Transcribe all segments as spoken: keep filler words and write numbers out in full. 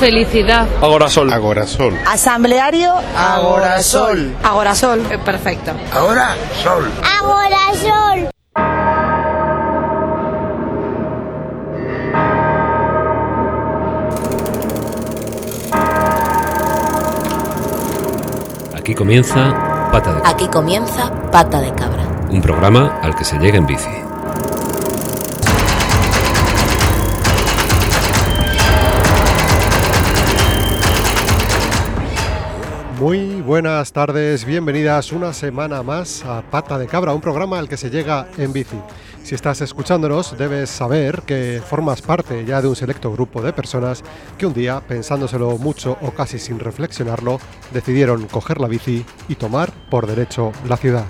Felicidad. Agorasol. Agorasol. Asambleario. Agorasol. Agorasol. Eh, perfecto. Agorasol. Agorasol. Aquí comienza Pata de Cabra. Aquí comienza Pata de Cabra. Un programa al que se llega en bici. Muy buenas tardes, bienvenidas una semana más a Pata de Cabra, un programa al que se llega en bici. Si estás escuchándonos, debes saber que formas parte ya de un selecto grupo de personas que un día, pensándoselo mucho o casi sin reflexionarlo, decidieron coger la bici y tomar por derecho la ciudad.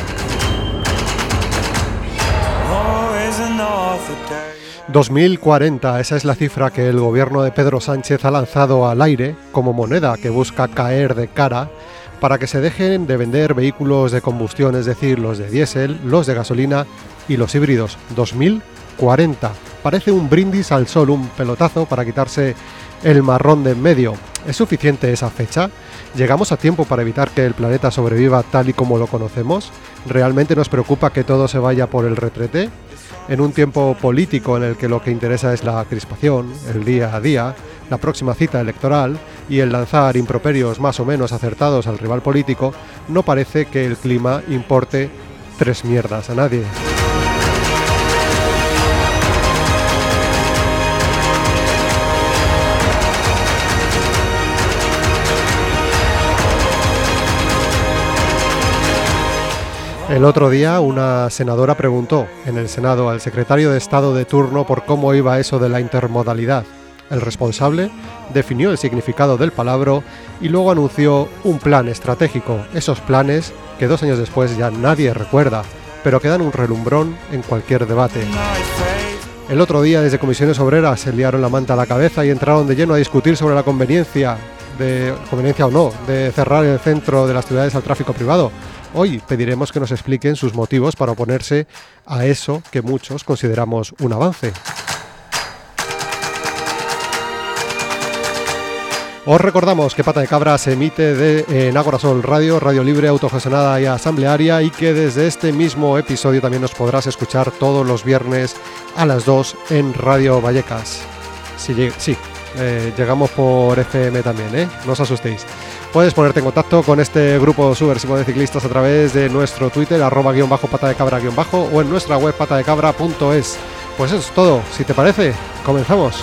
dos mil cuarenta, esa es la cifra que el gobierno de Pedro Sánchez ha lanzado al aire como moneda que busca caer de cara para que se dejen de vender vehículos de combustión, es decir, los de diésel, los de gasolina y los híbridos. dos mil cuarenta. Parece un brindis al sol, un pelotazo para quitarse el marrón de en medio. ¿Es suficiente esa fecha? ¿Llegamos a tiempo para evitar que el planeta sobreviva tal y como lo conocemos? ¿Realmente nos preocupa que todo se vaya por el retrete? En un tiempo político en el que lo que interesa es la crispación, el día a día, la próxima cita electoral y el lanzar improperios más o menos acertados al rival político, no parece que el clima importe tres mierdas a nadie. El otro día una senadora preguntó en el Senado al secretario de Estado de turno por cómo iba eso de la intermodalidad. El responsable definió el significado del palabra y luego anunció un plan estratégico, esos planes que dos años después ya nadie recuerda, pero que dan un relumbrón en cualquier debate. El otro día desde Comisiones Obreras se liaron la manta a la cabeza y entraron de lleno a discutir sobre la conveniencia, de conveniencia o no, de cerrar el centro de las ciudades al tráfico privado. Hoy pediremos que nos expliquen sus motivos para oponerse a eso que muchos consideramos un avance. Os recordamos que Pata de Cabra se emite de, en Agorasol Radio, radio libre, autogestionada y asamblearia, y que desde este mismo episodio también nos podrás escuchar todos los viernes a las dos en Radio Vallecas. Sí, sí eh, llegamos por F M también, ¿eh? No os asustéis. Puedes ponerte en contacto con este grupo subversivo de ciclistas a través de nuestro Twitter, arroba guión bajo pata de cabra guión bajo, o en nuestra web pata de cabra punto es. Pues eso es todo. Si te parece, comenzamos.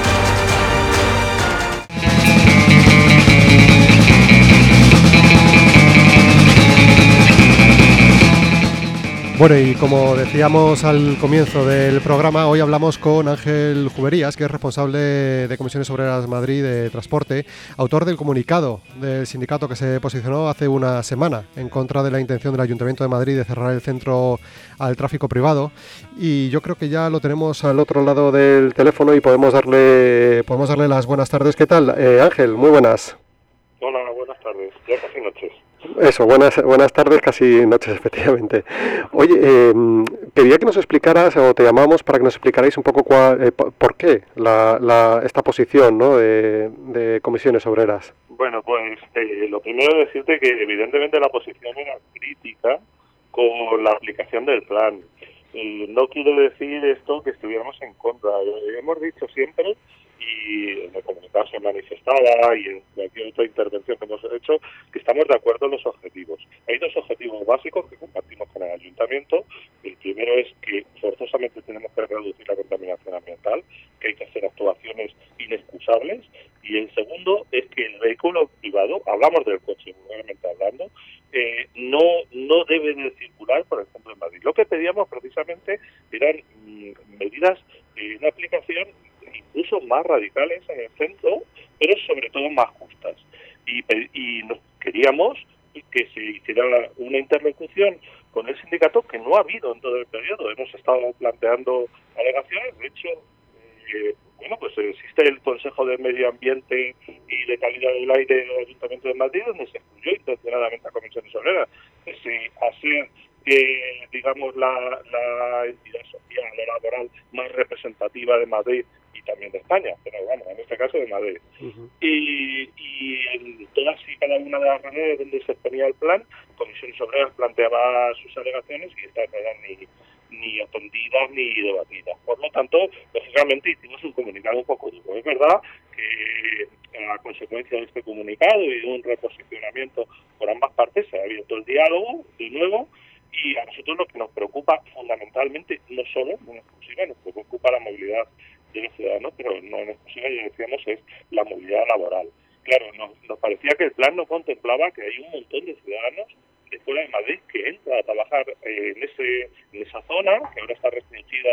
Bueno, y como decíamos al comienzo del programa, hoy hablamos con Ángel Juberías, que es responsable de Comisiones Obreras Madrid de Transporte, autor del comunicado del sindicato que se posicionó hace una semana en contra de la intención del Ayuntamiento de Madrid de cerrar el centro al tráfico privado. Y yo creo que ya lo tenemos al otro lado del teléfono y podemos darle, podemos darle las buenas tardes. ¿Qué tal? Eh, Ángel, muy buenas. Hola, buenas tardes. Ya casi noches. Eso, buenas buenas tardes, casi noches, efectivamente. Oye, eh, quería que nos explicaras, o te llamamos para que nos explicarais un poco cuál, eh, por qué la, la, esta posición, ¿no?, de, de Comisiones Obreras. Bueno, pues eh, lo primero es decirte que evidentemente la posición era crítica con la aplicación del plan. Y no quiero decir esto que estuviéramos en contra. Lo hemos dicho siempre, y en el comunicado se manifestaba y en cualquier otra intervención que hemos hecho, que estamos de acuerdo en los objetivos. Hay dos objetivos básicos que compartimos con el Ayuntamiento. El primero es que forzosamente tenemos que reducir la contaminación ambiental, que hay que hacer actuaciones inexcusables, y el segundo es que el vehículo privado, hablamos del coche vulgarmente hablando, eh, no no debe de circular por el centro de Madrid. Lo que pedíamos precisamente eran mm, medidas de una aplicación incluso más radicales en el centro, pero sobre todo más justas. Y, y nos queríamos que se hiciera una interlocución con el sindicato, que no ha habido en todo el periodo. Hemos estado planteando alegaciones. De hecho, eh, bueno, pues existe el Consejo de Medio Ambiente y de Calidad del Aire del Ayuntamiento de Madrid, donde se excluyó intencionadamente a Comisiones Obreras. Pese a ser eh, digamos, la, la entidad social o laboral más representativa de Madrid y también de España, pero bueno, en este caso de Madrid. Uh-huh. Y, y en todas y cada una de las reuniones donde se exponía el plan, Comisiones Obreras planteaba sus alegaciones y estas no eran ni, ni atendidas ni debatidas. Por lo tanto, lógicamente hicimos un comunicado un poco duro. Es verdad que a consecuencia de este comunicado y de un reposicionamiento por ambas partes se ha abierto el diálogo de nuevo, y a nosotros lo que nos preocupa fundamentalmente, no solo, no en exclusiva, nos preocupa la movilidad de los ciudadanos, pero no en exclusiva, ya decíamos, es la movilidad laboral. Claro, nos, nos parecía que el plan no contemplaba que hay un montón de ciudadanos de fuera de Madrid que entra a trabajar eh, en ese en esa zona, que ahora está restringida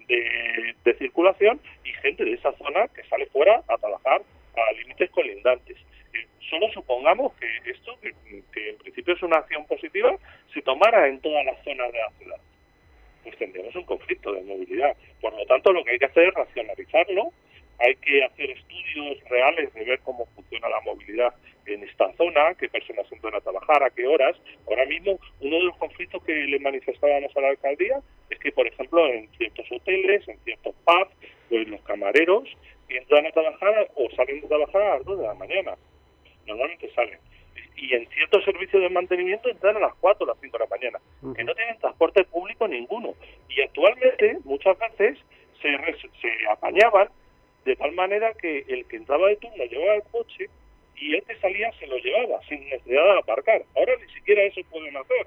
de, de circulación, y gente de esa zona que sale fuera a trabajar a límites colindantes. Eh, solo supongamos que esto, que, que en principio es una acción positiva, se tomara en todas las zonas de la ciudad, pues tendríamos un conflicto de movilidad. Por lo tanto, lo que hay que hacer es racionalizarlo, hay que hacer estudios reales de ver cómo funciona la movilidad en esta zona, qué personas entran a trabajar, a qué horas. Ahora mismo, uno de los conflictos que le manifestábamos a la alcaldía es que, por ejemplo, en ciertos hoteles, en ciertos pubs, pues los camareros entran a trabajar o salen de trabajar a las dos de la mañana. Normalmente salen. Y en ciertos servicios de mantenimiento entran a las cuatro o las cinco de la mañana, uh-huh. que no tienen transporte público ninguno. Y actualmente, muchas veces, se, se apañaban de tal manera que el que entraba de turno llevaba el coche y el que salía se lo llevaba, sin necesidad de aparcar. Ahora ni siquiera eso pueden hacer.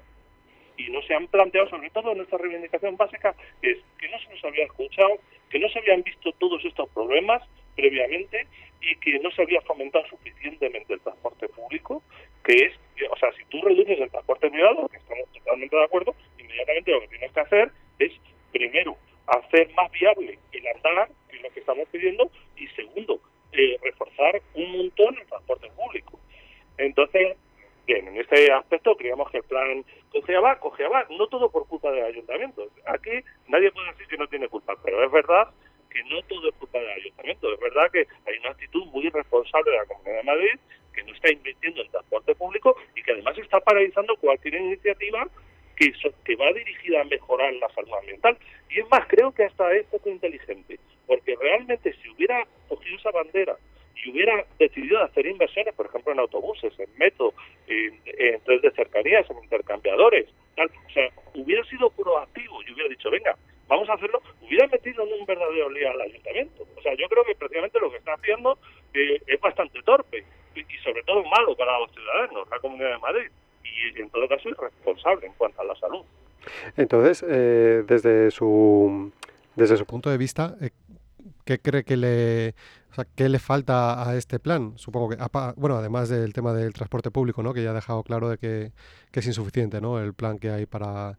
Y no se han planteado, sobre todo nuestra reivindicación básica, que es que no se nos había escuchado, que no se habían visto todos estos problemas previamente y que no se había fomentado suficientemente el transporte público, que es, o sea, si tú reduces el transporte privado, que estamos totalmente de acuerdo, inmediatamente lo que tienes que hacer es, primero, hacer más viable el andar, que es lo que estamos pidiendo, y segundo, eh, reforzar un montón el transporte público. Entonces, bien, en este aspecto creíamos que el plan cojeaba, cojeaba, no todo por culpa del ayuntamiento. Aquí nadie puede decir que no tiene culpa, pero es verdad que no todo es culpa del ayuntamiento. Es verdad que hay una actitud muy irresponsable de la Comunidad de Madrid, que no está invirtiendo en transporte público y que además está paralizando cualquier iniciativa que, que va dirigida a mejorar la salud ambiental. Y es más, creo que hasta es poco inteligente, porque realmente si hubiera cogido esa bandera y hubiera decidido hacer inversiones, por ejemplo, en autobuses, en metro, en, en tren de cercanías, en intercambiadores, tal, o sea, hubiera sido proactivo y hubiera dicho, venga, vamos a hacerlo, hubiera metido en un verdadero lío al ayuntamiento. O sea, yo creo que precisamente lo que está haciendo eh, es bastante torpe y, y sobre todo malo para los ciudadanos, la Comunidad de Madrid, y en todo caso irresponsable en cuanto a la salud. Entonces, eh, desde su desde su punto de vista, eh, ¿qué cree que le, o sea, qué le falta a este plan? Supongo que, bueno, además del tema del transporte público, ¿no? Que ya ha dejado claro de que, que es insuficiente, ¿no? El plan que hay para,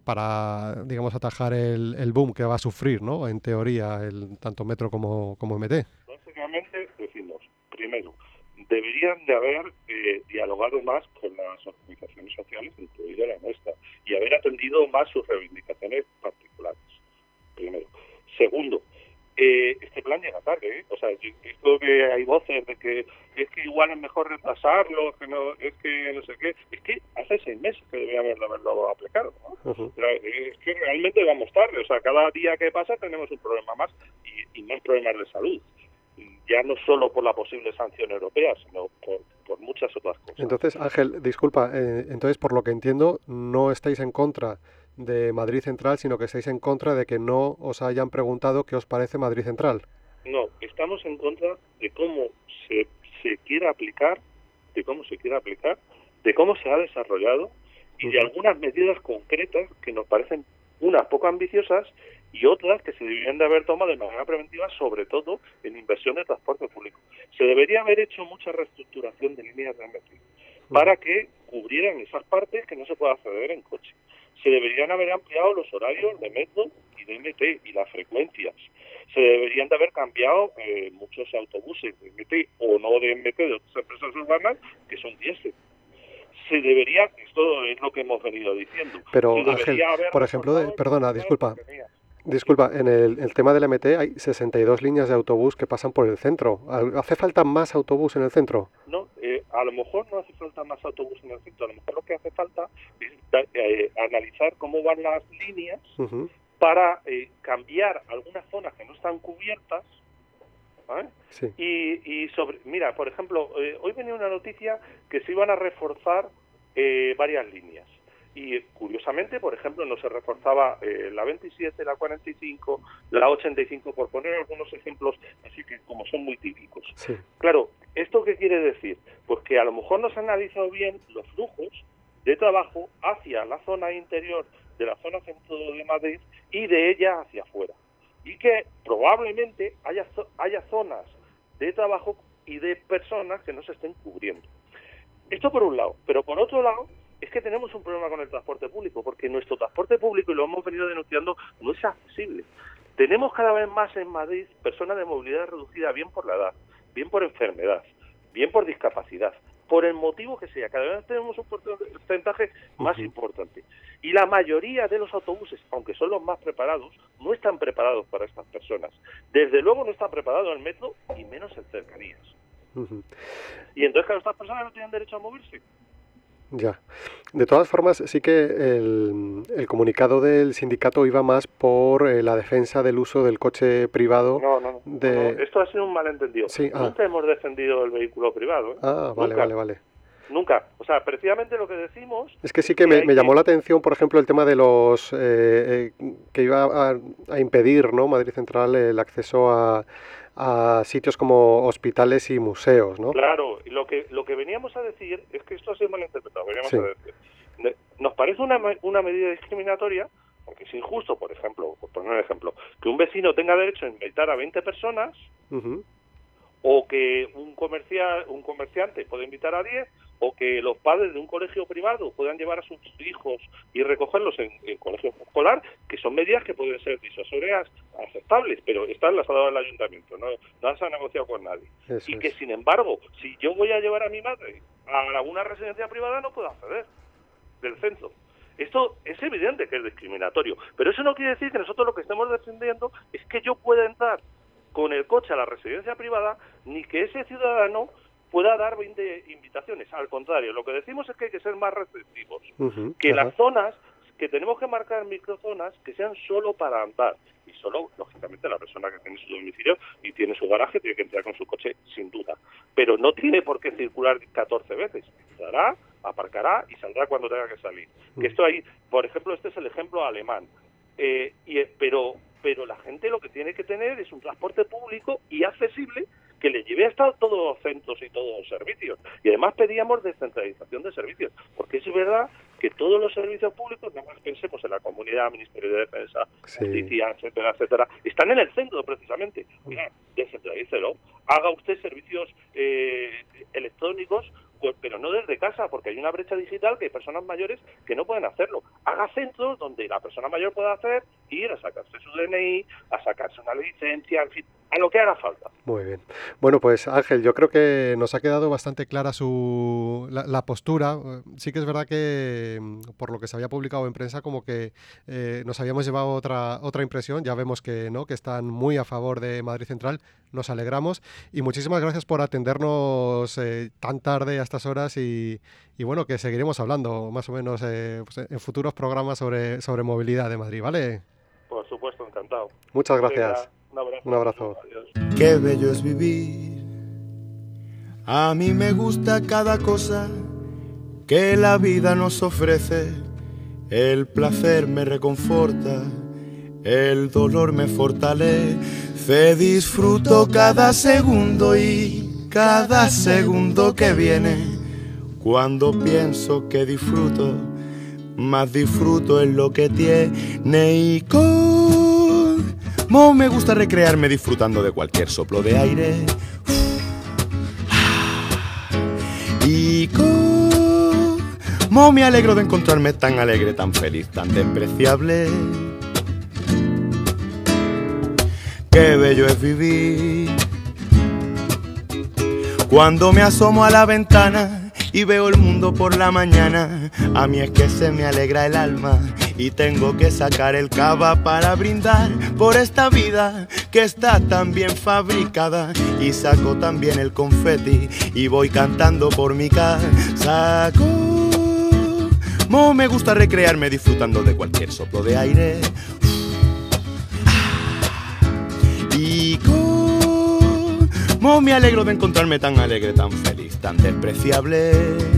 para digamos, atajar el, el boom que va a sufrir, ¿no? En teoría, el tanto Metro como, como M T. Básicamente decimos, primero, deberían de haber eh, dialogado más con las organizaciones sociales, incluida la nuestra, y haber atendido más sus reivindicaciones particulares. Primero. Segundo, eh, este plan llega tarde, ¿eh? O sea, yo creo que hay voces de que es que igual es mejor retrasarlo, que no, es que no sé qué. Es que hace seis meses que deberíamos haberlo aplicado, ¿no? Uh-huh. Pero es que realmente vamos tarde, o sea, cada día que pasa tenemos un problema más y, y más problemas de salud. Ya no solo por la posible sanción europea, sino por, por muchas otras cosas. Entonces, Ángel, disculpa, eh, entonces por lo que entiendo, no estáis en contra de Madrid Central, sino que estáis en contra de que no os hayan preguntado qué os parece Madrid Central. No, estamos en contra de cómo se, se quiera aplicar, de cómo se quiera aplicar, de cómo se ha desarrollado y de algunas medidas concretas que nos parecen unas poco ambiciosas y otras que se deberían de haber tomado de manera preventiva, sobre todo en inversión de transporte público. Se debería haber hecho mucha reestructuración de líneas de metro para que cubrieran esas partes que no se puede acceder en coche. Se deberían haber ampliado los horarios de metro y de M T y las frecuencias. Se deberían de haber cambiado eh, muchos autobuses de M T o no de M T de otras empresas urbanas que son diésel. Se debería, esto es lo que hemos venido diciendo. Pero Ángel, por ejemplo, de, perdona, disculpa. Disculpa, en el, el tema del M T hay sesenta y dos líneas de autobús que pasan por el centro. ¿Hace falta más autobús en el centro? No, eh, a lo mejor no hace falta más autobuses en el centro, a lo mejor lo que hace falta es eh, analizar cómo van las líneas uh-huh. para eh, cambiar algunas zonas que no están cubiertas, ¿vale? Sí. Y, y sobre, mira, por ejemplo, eh, hoy venía una noticia que se iban a reforzar eh, varias líneas. Y curiosamente, por ejemplo, no se reforzaba eh, la veintisiete, la cuarenta y cinco, la ochenta y cinco, por poner algunos ejemplos, así que como son muy típicos. Sí. Claro, ¿esto qué quiere decir? Pues que a lo mejor no se han analizado bien los flujos de trabajo hacia la zona interior de la zona centro de Madrid y de ella hacia afuera. Y que probablemente haya, haya zonas de trabajo y de personas que no se estén cubriendo. Esto por un lado, pero por otro lado, es que tenemos un problema con el transporte público, porque nuestro transporte público, y lo hemos venido denunciando, no es accesible. Tenemos cada vez más en Madrid personas de movilidad reducida, bien por la edad, bien por enfermedad, bien por discapacidad, por el motivo que sea. Cada vez tenemos un porcentaje más uh-huh. importante. Y la mayoría de los autobuses, aunque son los más preparados, no están preparados para estas personas. Desde luego no está preparado el metro, y menos en cercanías. Uh-huh. Y entonces, claro, estas personas no tienen derecho a moverse. Ya. De todas formas, sí que el, el comunicado del sindicato iba más por eh, la defensa del uso del coche privado. No, no, de... no, esto ha sido un malentendido. Sí, Nunca ah. hemos defendido el vehículo privado. ¿eh? Ah, vale, Nunca. vale, vale. Nunca. O sea, precisamente lo que decimos... Es que sí que, que me, me llamó que... la atención, por ejemplo, el tema de los... Eh, eh, que iba a, a impedir, ¿no?, Madrid Central, el acceso a... a sitios como hospitales y museos, ¿no? Claro, lo que lo que veníamos a decir es que esto ha sido malinterpretado. Veníamos sí. a decir, nos parece una una medida discriminatoria, porque es injusto, por ejemplo, por poner un ejemplo, que un vecino tenga derecho a invitar a veinte personas, uh-huh. o que un comercial un comerciante pueda invitar a diez, o que los padres de un colegio privado puedan llevar a sus hijos y recogerlos en, en colegio escolar, que son medidas que pueden ser disuasorias aceptables, pero estas las ha dado el ayuntamiento, no, no las ha negociado con nadie. Eso y que, es. sin embargo, si yo voy a llevar a mi madre a alguna residencia privada, no puedo acceder del centro. Esto es evidente que es discriminatorio, pero eso no quiere decir que nosotros lo que estemos defendiendo es que yo pueda entrar con el coche a la residencia privada, ni que ese ciudadano pueda dar veinte invitaciones. Al contrario, lo que decimos es que hay que ser más restrictivos. Uh-huh, que uh-huh. las zonas, que tenemos que marcar microzonas que sean solo para andar. Y solo, lógicamente, la persona que tiene su domicilio y tiene su garaje tiene que entrar con su coche, sin duda. Pero no tiene por qué circular catorce veces. Entrará, aparcará y saldrá cuando tenga que salir. Uh-huh. Que esto ahí, por ejemplo, este es el ejemplo alemán. Eh, y, pero, pero la gente lo que tiene que tener es un transporte público y accesible que le lleve hasta todos los centros y todos los servicios. Y además pedíamos descentralización de servicios, porque es verdad que todos los servicios públicos, nada más pensemos en la comunidad, Ministerio de Defensa, sí. Justicia, etcétera, etcétera, están en el centro precisamente. Oiga, descentralícelo. Haga usted servicios eh, electrónicos, pues, pero no desde casa, porque hay una brecha digital que hay personas mayores que no pueden hacerlo. Haga centros donde la persona mayor pueda hacer, ir a sacarse su D N I, a sacarse una licencia, en fin, a lo que haga falta. Muy bien. Bueno, pues Ángel, yo creo que nos ha quedado bastante clara su la, la postura. Sí que es verdad que por lo que se había publicado en prensa, como que eh, nos habíamos llevado otra otra impresión. Ya vemos que no, que están muy a favor de Madrid Central. Nos alegramos y muchísimas gracias por atendernos eh, tan tarde a estas horas y, y bueno, que seguiremos hablando más o menos eh, pues en futuros programas sobre, sobre movilidad de Madrid, ¿vale? Por supuesto, encantado. Muchas gracias. Un abrazo. Un abrazo. Adiós. Qué bello es vivir. A mí me gusta cada cosa que la vida nos ofrece. El placer me reconforta, el dolor me fortalece. Disfruto cada segundo y cada segundo que viene. Cuando pienso que disfruto, más disfruto en lo que tiene. Y como me gusta recrearme disfrutando de cualquier soplo de aire. Y como me alegro de encontrarme tan alegre, tan feliz, tan despreciable. Qué bello es vivir. Cuando me asomo a la ventana y veo el mundo por la mañana, a mí es que se me alegra el alma y tengo que sacar el cava para brindar por esta vida que está tan bien fabricada. Y saco también el confeti y voy cantando por mi casa. Como me gusta recrearme disfrutando de cualquier soplo de aire. Y como me alegro de encontrarme tan alegre, tan feliz, tan despreciable.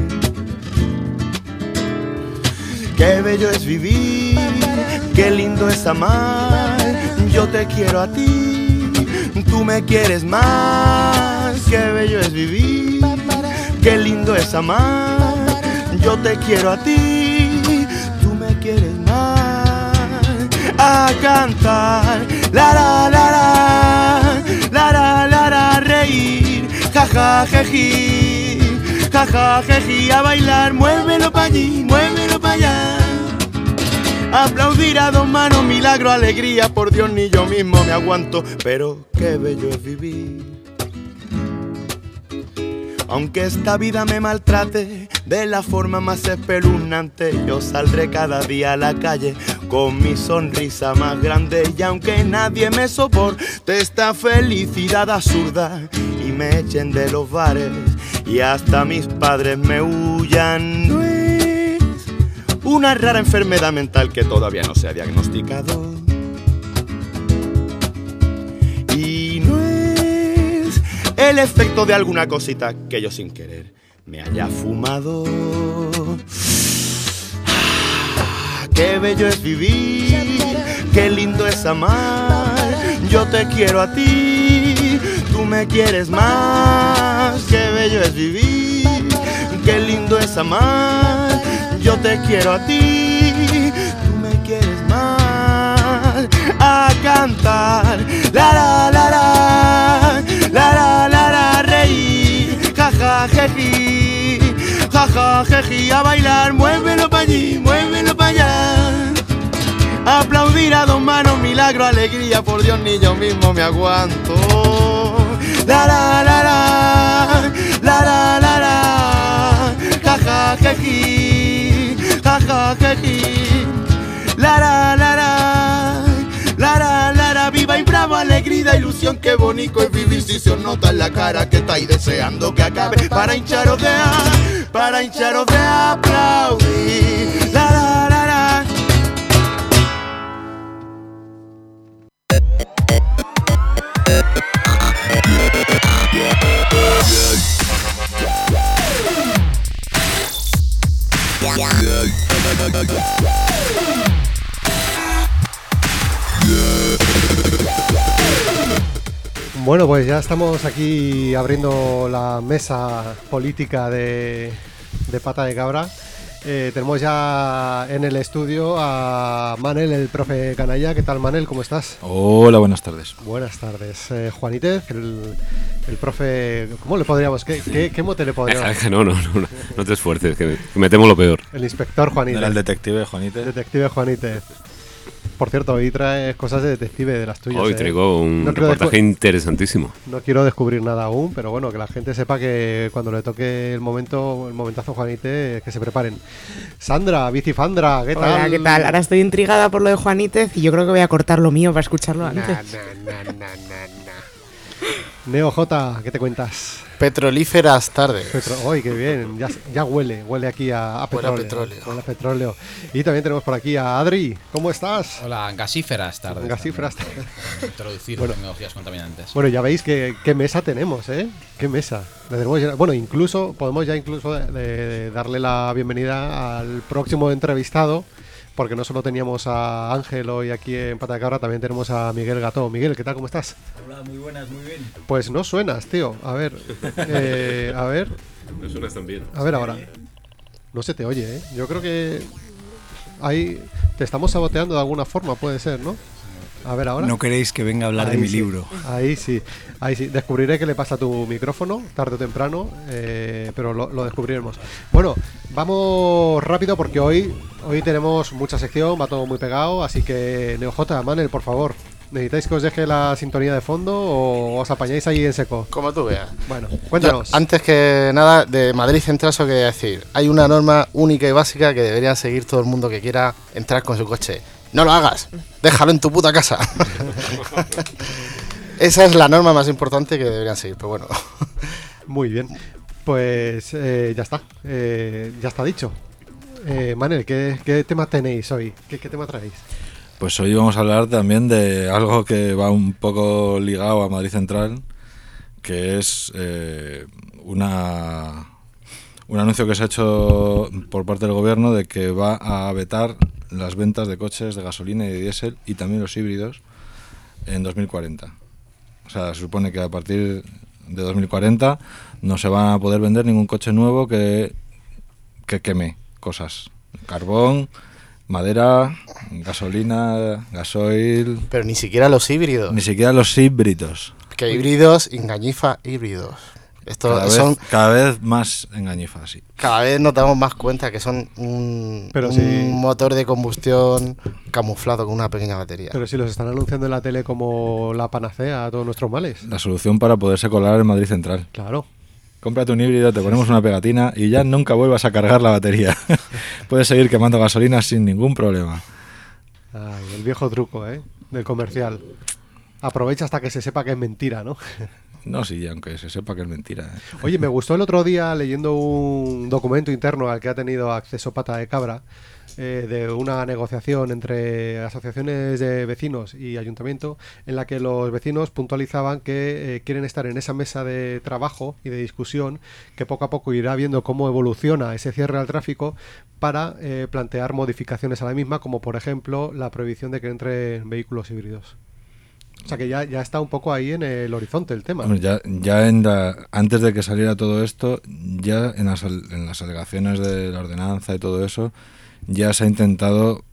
Qué bello es vivir, qué lindo es amar. Yo te quiero a ti, tú me quieres más. Qué bello es vivir, qué lindo es amar. Yo te quiero a ti, tú me quieres más. A cantar, la la la la, la la la la, reír, jaja jeji, jaja jeji, a bailar, muévelo pa' allí, muévelo pa' allá. Aplaudir a dos manos, milagro, alegría, por Dios ni yo mismo me aguanto, pero qué bello es vivir. Aunque esta vida me maltrate de la forma más espeluznante, yo saldré cada día a la calle con mi sonrisa más grande. Y aunque nadie me soporte esta felicidad absurda y me echen de los bares y hasta mis padres me huyan, no es una rara enfermedad mental que todavía no se ha diagnosticado. Y no es el efecto de alguna cosita que yo sin querer me haya fumado. Qué bello es vivir, qué lindo es amar. Yo te quiero a ti, tú me quieres más. Qué bello es vivir, qué lindo es amar. Yo te quiero a ti, tú me quieres más. A cantar, la la la la, la la la la, reír, jaja jeji, jaja jeji, a bailar, muévelo pa' allí, muévelo pa' allá. Aplaudir a dos manos, milagro, alegría, por Dios ni yo mismo me aguanto. La la la la, la la la la, jaja jeji, jaja jeji, la la la la, la la la la, viva y bravo, alegría, ilusión, qué bonito es vivir si se os nota en la cara que estáis deseando que acabe para hincharos de a, para hincharos de aplaudir. La la la la. Bueno, pues ya estamos aquí abriendo la mesa política de, de Pata de Cabra. Eh, tenemos ya en el estudio a Manel, el profe Canalla. ¿Qué tal, Manel? ¿Cómo estás? Hola, buenas tardes. Buenas tardes. Eh, Juanítez, el, el profe... ¿Cómo le podríamos...? ¿Qué, qué, qué mote le podríamos...? Deja, deja, no, no, no, no te esfuerces, que me, que me temo lo peor. El inspector Juanítez. Era el detective Juanítez. Detective Juanítez. Por cierto, hoy traes cosas de detective de las tuyas. Hoy ¿eh? traigo un no reportaje descu- interesantísimo. No quiero descubrir nada aún, pero bueno, que la gente sepa que cuando le toque el momento, el momentazo a Juanítez, que se preparen. Sandra, Bicifandra, ¿qué tal? Hola, ¿qué tal? Ahora estoy intrigada por lo de Juanítez y yo creo que voy a cortar lo mío para escucharlo antes. Na, na, na, na, na. Neo J, ¿qué te cuentas? Petrolíferas tardes. Petro- ¡Uy, qué bien! Ya, ya huele, huele aquí a, a Huele a petróleo. petróleo. Huele a petróleo. Y también tenemos por aquí a Adri. ¿Cómo estás? Hola, gasíferas tardes. Gasíferas también, para Introducir Bueno. tecnologías contaminantes. Bueno, ya veis que, qué mesa tenemos, ¿eh? ¿Qué mesa? Le tenemos ya- bueno, incluso, podemos ya incluso de- de darle la bienvenida al próximo entrevistado, porque no solo teníamos a Ángel hoy aquí en Pata de Cabra, también tenemos a Miguel Gató. Miguel, ¿qué tal? ¿Cómo estás? Hola, muy buenas, muy bien. Pues no suenas, tío. A ver, eh, a ver, No suenas tan bien. a ver ahora. No se te oye, ¿eh? Yo creo que ahí te estamos saboteando de alguna forma, puede ser, ¿no? A ver ahora. No queréis que venga a hablar Ahí de mi sí, libro. Ahí sí, ahí sí. Descubriré qué le pasa a tu micrófono, tarde o temprano, eh, pero lo, lo descubriremos. Bueno, vamos rápido porque hoy, hoy tenemos mucha sección, va todo muy pegado, así que NeoJ, Manel, por favor. ¿Necesitáis que os deje la sintonía de fondo o os apañáis ahí en seco? Como tú veas. Bueno, cuéntanos. Yo, antes que nada, de Madrid Central, eso quería decir. Hay una norma única y básica que debería seguir todo el mundo que quiera entrar con su coche. No lo hagas, déjalo en tu puta casa. Esa es la norma más importante que deberían seguir, pero bueno. Muy bien, pues eh, ya está, eh, ya está dicho. Eh, Manel, ¿qué, ¿qué tema tenéis hoy? ¿Qué, ¿Qué tema traéis? Pues hoy vamos a hablar también de algo que va un poco ligado a Madrid Central, que es eh, una, un anuncio que se ha hecho por parte del gobierno de que va a vetar las ventas de coches de gasolina y de diésel y también los híbridos en dos mil cuarenta. O sea, se supone que a partir de dos mil cuarenta no se va a poder vender ningún coche nuevo que, que queme cosas. Carbón, madera, gasolina, gasoil... Pero ni siquiera los híbridos. Ni siquiera los híbridos. Que híbridos, engañifa, híbridos. Esto cada, son, vez, cada vez más engañifa, sí. Cada vez nos damos más cuenta que son un, Pero un si, motor de combustión camuflado con una pequeña batería. Pero si los están anunciando en la tele como la panacea a todos nuestros males. La solución para poderse colar en Madrid Central. Claro. Cómprate un híbrido, te ponemos una pegatina y ya nunca vuelvas a cargar la batería. Puedes seguir quemando gasolina sin ningún problema. Ay, el viejo truco, ¿eh? Del comercial. Aprovecha hasta que se sepa que es mentira, ¿no? No, sí, aunque se sepa que es mentira. ¿eh? Oye, me gustó el otro día leyendo un documento interno al que ha tenido acceso Pata de Cabra, eh, de una negociación entre asociaciones de vecinos y ayuntamiento, en la que los vecinos puntualizaban que eh, quieren estar en esa mesa de trabajo y de discusión, que poco a poco irá viendo cómo evoluciona ese cierre al tráfico para eh, plantear modificaciones a la misma, como por ejemplo la prohibición de que entren vehículos híbridos. O sea que ya, ya está un poco ahí en el horizonte el tema. Bueno, ya ya en la, antes de que saliera todo esto, ya en las, en las alegaciones de la ordenanza y todo eso, ya se ha intentado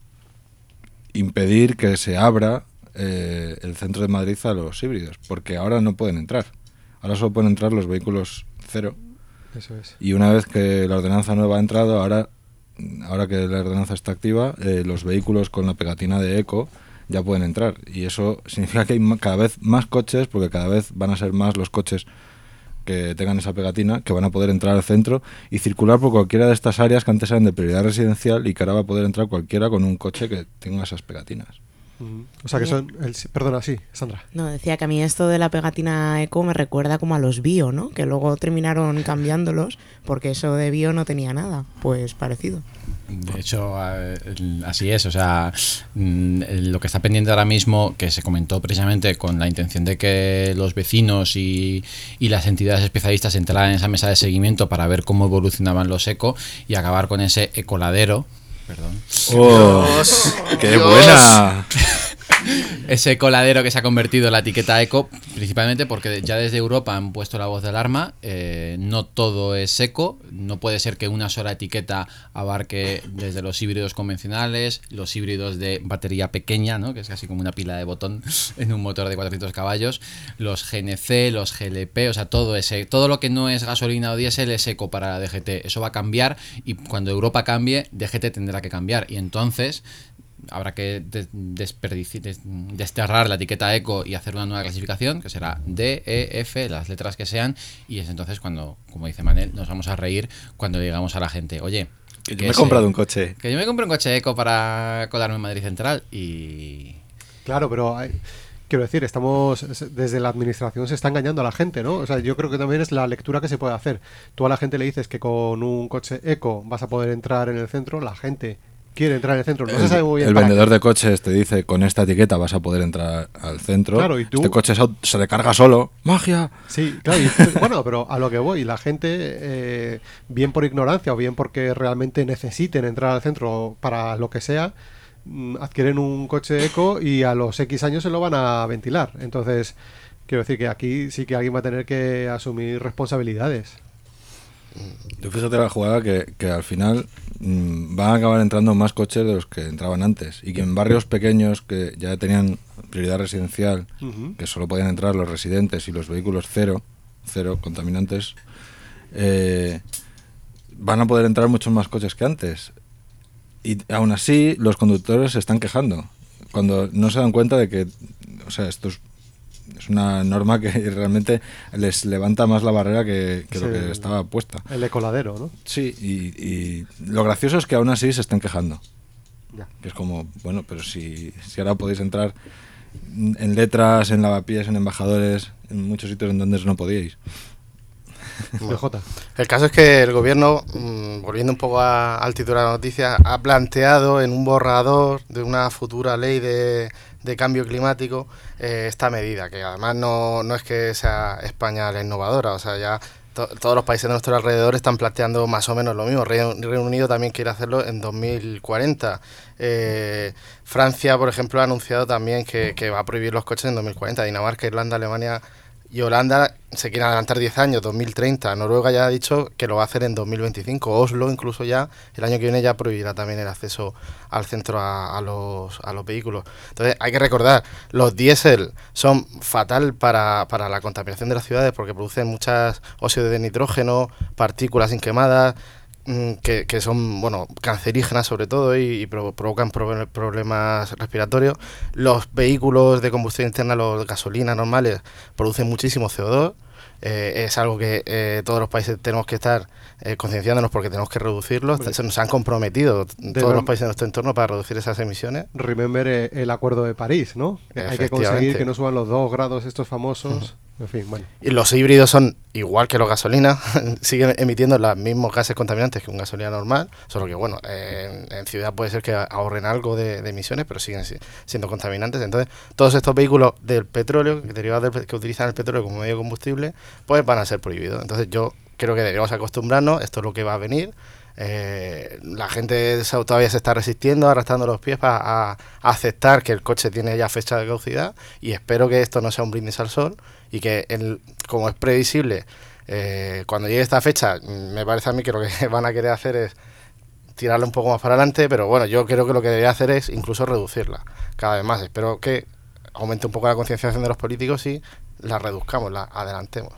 impedir que se abra eh, el centro de Madrid a los híbridos, porque ahora no pueden entrar. Ahora solo pueden entrar los vehículos cero. Eso es. Y una vez que la ordenanza nueva ha entrado, ahora, ahora que la ordenanza está activa, eh, los vehículos con la pegatina de eco ya pueden entrar, y eso significa que hay cada vez más coches, porque cada vez van a ser más los coches que tengan esa pegatina, que van a poder entrar al centro y circular por cualquiera de estas áreas que antes eran de prioridad residencial y que ahora va a poder entrar cualquiera con un coche que tenga esas pegatinas. Uh-huh. O sea que son... El, perdona, sí, Sandra. No, decía que a mí esto de la pegatina eco me recuerda como a los bio, ¿no? Que luego terminaron cambiándolos porque eso de bio no tenía nada. Pues parecido. De hecho, así es. O sea, lo que está pendiente ahora mismo, que se comentó precisamente con la intención de que los vecinos y, y las entidades especialistas entraran en esa mesa de seguimiento para ver cómo evolucionaban los eco y acabar con ese ecoladero. Perdón. ¡Oh! Dios, ¡Qué Dios. buena! Ese coladero que se ha convertido en la etiqueta eco, principalmente porque ya desde Europa han puesto la voz de alarma. Eh, no todo es eco, no puede ser que una sola etiqueta abarque desde los híbridos convencionales, los híbridos de batería pequeña, ¿no? Que es casi como una pila de botón en un motor de cuatrocientos caballos, los G N C, los G L P, o sea, todo ese, todo lo que no es gasolina o diésel es eco para la D G T. Eso va a cambiar, y cuando Europa cambie, D G T tendrá que cambiar, y entonces habrá que desperdiciar, desterrar la etiqueta eco y hacer una nueva clasificación que será D, E, F, las letras que sean, y es entonces cuando, como dice Manel, nos vamos a reír cuando digamos a la gente, oye, que yo me he comprado un coche. Que yo me compré un coche eco para colarme en Madrid Central y... Claro, pero hay, quiero decir, estamos desde la administración se está engañando a la gente, ¿no? O sea, yo creo que también es la lectura que se puede hacer. Tú a la gente le dices que con un coche eco vas a poder entrar en el centro, la gente quiere entrar en el centro. No el, se sabe muy bien el para vendedor qué. de coches te dice, con esta etiqueta vas a poder entrar al centro. Claro, y tú... Este coche se, se le carga solo. ¡Magia! Sí, claro. Y, bueno, pero a lo que voy, la gente, eh, bien por ignorancia o bien porque realmente necesiten entrar al centro para lo que sea, adquieren un coche eco y a los X años se lo van a ventilar. Entonces, quiero decir que aquí sí que alguien va a tener que asumir responsabilidades. Yo fíjate la jugada que, que al final mmm, van a acabar entrando más coches de los que entraban antes, y que en barrios pequeños que ya tenían prioridad residencial, uh-huh. que solo podían entrar los residentes y los vehículos cero, cero contaminantes, eh, van a poder entrar muchos más coches que antes. Y aún así los conductores se están quejando cuando no se dan cuenta de que, o o sea, esto es, es una norma que realmente les levanta más la barrera que, que Sí, lo que estaba puesta. El ecoladero, ¿no? Sí, y, y lo gracioso es que aún así se estén quejando. Ya. Que es como, bueno, pero si, si ahora podéis entrar en letras, en lavapiés, en embajadores, en muchos sitios en donde no podíais. B J. El caso es que el gobierno, mmm, volviendo un poco a, al titular de la noticia, ha planteado en un borrador de una futura ley de, de cambio climático eh, esta medida, que además no, no es que sea España la innovadora, o sea, ya to, todos los países de nuestro alrededor están planteando más o menos lo mismo. Reino, Reino Unido también quiere hacerlo en dos mil cuarenta. Eh, Francia, por ejemplo, ha anunciado también que, que va a prohibir los coches en dos mil cuarenta. Dinamarca, Irlanda, Alemania y Holanda se quieren adelantar diez años, dos mil treinta. Noruega ya ha dicho que lo va a hacer en dos mil veinticinco. Oslo incluso ya, el año que viene ya prohibirá también el acceso al centro a, a, los, a los vehículos. Entonces hay que recordar, los diésel son fatal para, para la contaminación de las ciudades porque producen muchas óxidos de nitrógeno, partículas inquemadas, Que, que son, bueno, cancerígenas sobre todo y, y pro, provocan pro, problemas respiratorios. Los vehículos de combustión interna, los gasolinas normales, producen muchísimo C O dos. Eh, es algo que eh, todos los países tenemos que estar eh, concienciándonos porque tenemos que reducirlos. Bueno, se nos han comprometido todos los países de nuestro entorno para reducir esas emisiones. Remember eh, el acuerdo de París, ¿no? Hay que conseguir que no suban los dos grados estos famosos. En fin, bueno. Y los híbridos son igual que los gasolinas, siguen emitiendo los mismos gases contaminantes que un gasolina normal, solo que bueno, eh, en, en ciudad puede ser que ahorren algo de, de emisiones, pero siguen si, siendo contaminantes. Entonces, todos estos vehículos del petróleo, derivados del, que utilizan el petróleo como medio de combustible, pues van a ser prohibidos. Entonces, yo creo que debemos acostumbrarnos, esto es lo que va a venir. Eh, la gente todavía se está resistiendo, arrastrando los pies para a, a aceptar que el coche tiene ya fecha de caducidad, y espero que esto no sea un brindis al sol y que, el, como es previsible, eh, cuando llegue esta fecha, me parece a mí que lo que van a querer hacer es tirarla un poco más para adelante, pero bueno, yo creo que lo que debería hacer es incluso reducirla cada vez más. Espero que aumente un poco la concienciación de los políticos y la reduzcamos, la adelantemos.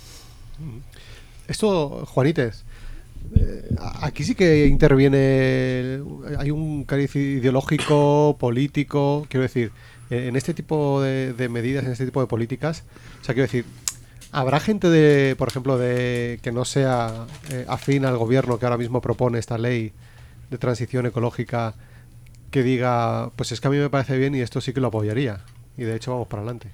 Esto, Juanites, Eh, aquí sí que interviene, hay un cariz ideológico, político, quiero decir, en este tipo de, de medidas, en este tipo de políticas, o sea, quiero decir, ¿habrá gente de, por ejemplo, de que no sea eh, afín al gobierno que ahora mismo propone esta ley de transición ecológica que diga, pues es que a mí me parece bien y esto sí que lo apoyaría y de hecho vamos para adelante?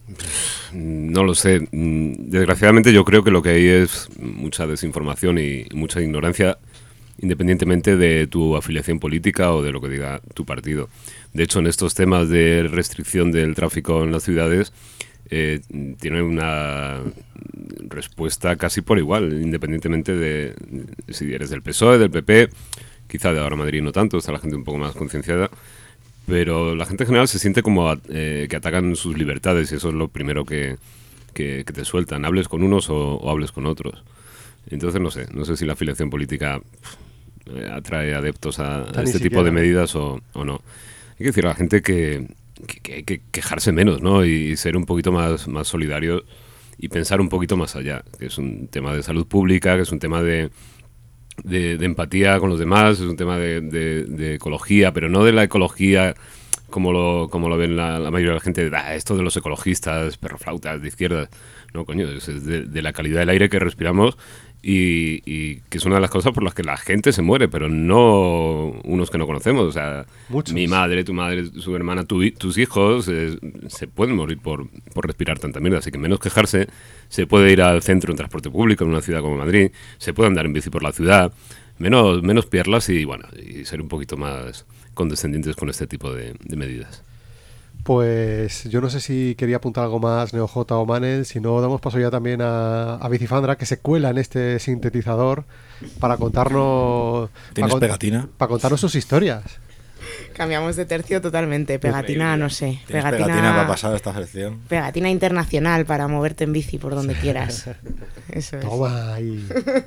No lo sé. Desgraciadamente yo creo que lo que hay es mucha desinformación y mucha ignorancia, independientemente de tu afiliación política o de lo que diga tu partido. De hecho, en estos temas de restricción del tráfico en las ciudades, eh, tiene una respuesta casi por igual, independientemente de si eres del P S O E, del P P, quizá de Ahora Madrid no tanto, está la gente un poco más concienciada. Pero la gente en general se siente como eh, que atacan sus libertades y eso es lo primero que, que, que te sueltan, hables con unos o, o hables con otros. Entonces no sé, no sé si la afiliación política pff, atrae adeptos a, a este tipo de medidas o, o no. Hay que decir a la gente que, que, que hay que quejarse menos, ¿no? Y ser un poquito más, más solidario y pensar un poquito más allá, que es un tema de salud pública, que es un tema de... De, de empatía con los demás, es un tema de, de, de ecología, pero no de la ecología como lo, como lo ven la, la mayoría de la gente, ah, esto de los ecologistas, perroflautas de izquierda. No, coño, es de, de la calidad del aire que respiramos y, y que es una de las cosas por las que la gente se muere, pero no unos que no conocemos. O sea, Muchos. Mi madre, tu madre, su hermana, tu, tus hijos eh, se pueden morir por, por respirar tanta mierda, así que menos quejarse. Se puede ir al centro en transporte público en una ciudad como Madrid, se puede andar en bici por la ciudad, menos, menos pierlas y bueno, y ser un poquito más condescendientes con este tipo de, de medidas. Pues yo no sé si quería apuntar algo más Neo J o Manel, si no damos paso ya también a, a Bicifandra, que se cuela en este sintetizador para contarnos... ¿Tienes para, pegatina? Para contarnos sus historias. Cambiamos de tercio totalmente. Pegatina, no sé. Pegatina, pegatina para pasar esta sección. Pegatina internacional para moverte en bici por donde quieras. Eso es. Toma ahí.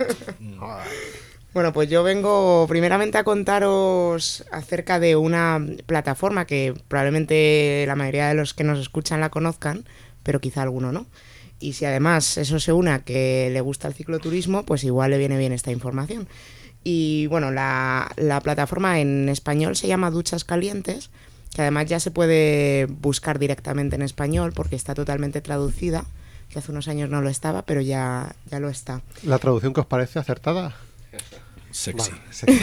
Bueno, pues yo vengo primeramente a contaros acerca de una plataforma que probablemente la mayoría de los que nos escuchan la conozcan, pero quizá alguno no. Y si además eso se une a que le gusta el cicloturismo, pues igual le viene bien esta información. Y bueno, la, la plataforma en español se llama Duchas Calientes que además ya se puede buscar directamente en español porque está totalmente traducida, que hace unos años no lo estaba, pero ya, ya lo está. ¿La traducción que os parece acertada? Sexy. Vale, sexy.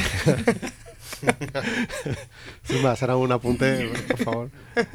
Sin más, era un apunte, por favor.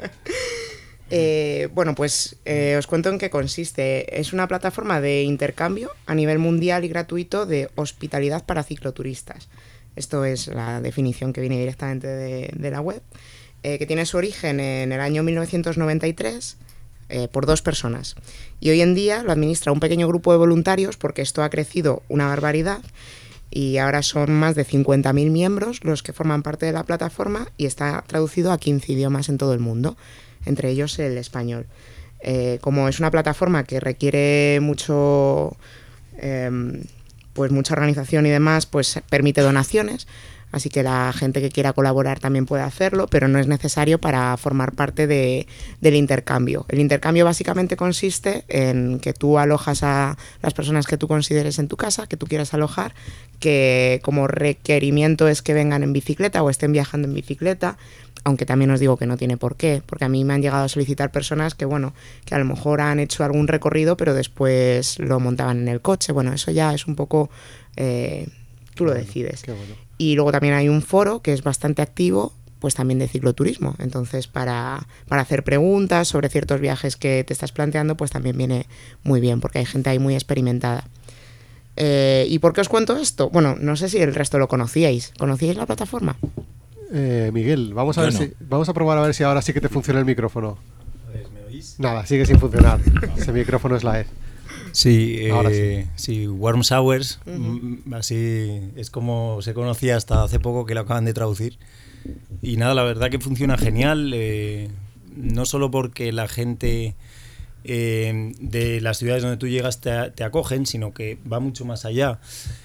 Eh, bueno, pues eh, os cuento en qué consiste. Es una plataforma de intercambio a nivel mundial y gratuito de hospitalidad para cicloturistas. Esto es la definición que viene directamente de, de la web, eh, que tiene su origen en el año mil novecientos noventa y tres eh, por dos personas. Y hoy en día lo administra un pequeño grupo de voluntarios porque esto ha crecido una barbaridad y ahora son más de cincuenta mil miembros los que forman parte de la plataforma y está traducido a quince idiomas en todo el mundo, entre ellos el español. Eh, como es una plataforma que requiere mucho, eh, pues mucha organización y demás, pues permite donaciones, así que la gente que quiera colaborar también puede hacerlo, pero no es necesario para formar parte de, del intercambio. El intercambio básicamente consiste en que tú alojas a las personas que tú consideres en tu casa, que tú quieras alojar, que como requerimiento es que vengan en bicicleta o estén viajando en bicicleta, aunque también os digo que no tiene por qué, porque a mí me han llegado a solicitar personas que, bueno, que a lo mejor han hecho algún recorrido, pero después lo montaban en el coche. Bueno, eso ya es un poco... Eh, tú lo decides. Qué bueno. Y luego también hay un foro que es bastante activo, pues también de cicloturismo. Entonces, para, para hacer preguntas sobre ciertos viajes que te estás planteando, pues también viene muy bien, porque hay gente ahí muy experimentada. Eh, ¿Y por qué os cuento esto? Bueno, no sé si el resto lo conocíais. ¿Conocíais la plataforma? Eh, Miguel, vamos a, ver no. si, vamos a probar a ver si ahora sí que te funciona el micrófono. A ver, ¿me oís? Nada, sigue sin funcionar. Ese micrófono es la E. Sí, eh, Ahora sí. sí, Warm Showers, Ujú. mm, así es como se conocía hasta hace poco, que lo acaban de traducir. Y nada, la verdad que funciona genial, eh, no solo porque la gente eh, de las ciudades donde tú llegas te, te acogen, sino que va mucho más allá.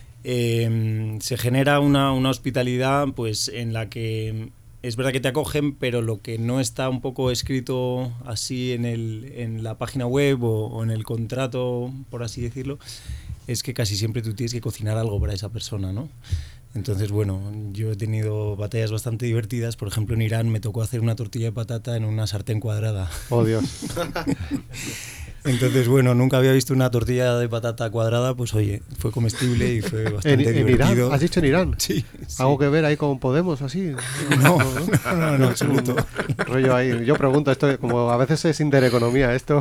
Eh, se genera una, una hospitalidad pues en la que es verdad que te acogen, pero lo que no está un poco escrito así en, el, en la página web o, o en el contrato, por así decirlo, es que casi siempre tú tienes que cocinar algo para esa persona, ¿no? Entonces, bueno, yo he tenido batallas bastante divertidas. Por ejemplo, en Irán me tocó hacer una tortilla de patata en una sartén cuadrada. Oh, Dios. Entonces, bueno, nunca había visto una tortilla de patata cuadrada, pues oye, fue comestible y fue ¿En, bastante en divertido. Irán? ¿Has dicho en Irán? Sí, sí. ¿Algo que ver ahí con Podemos así? No, no, no, no, absoluto. Rollo ahí. Yo pregunto, esto como a veces es intereconomía, esto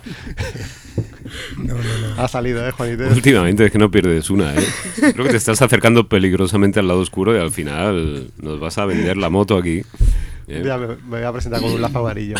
No, no, no. ha salido, ¿eh, Juanito? Últimamente es que no pierdes una, ¿eh? Creo que te estás acercando peligrosamente al lado oscuro y al final nos vas a vender la moto aquí. ¿eh? Ya me, me voy a presentar con un lazo amarillo.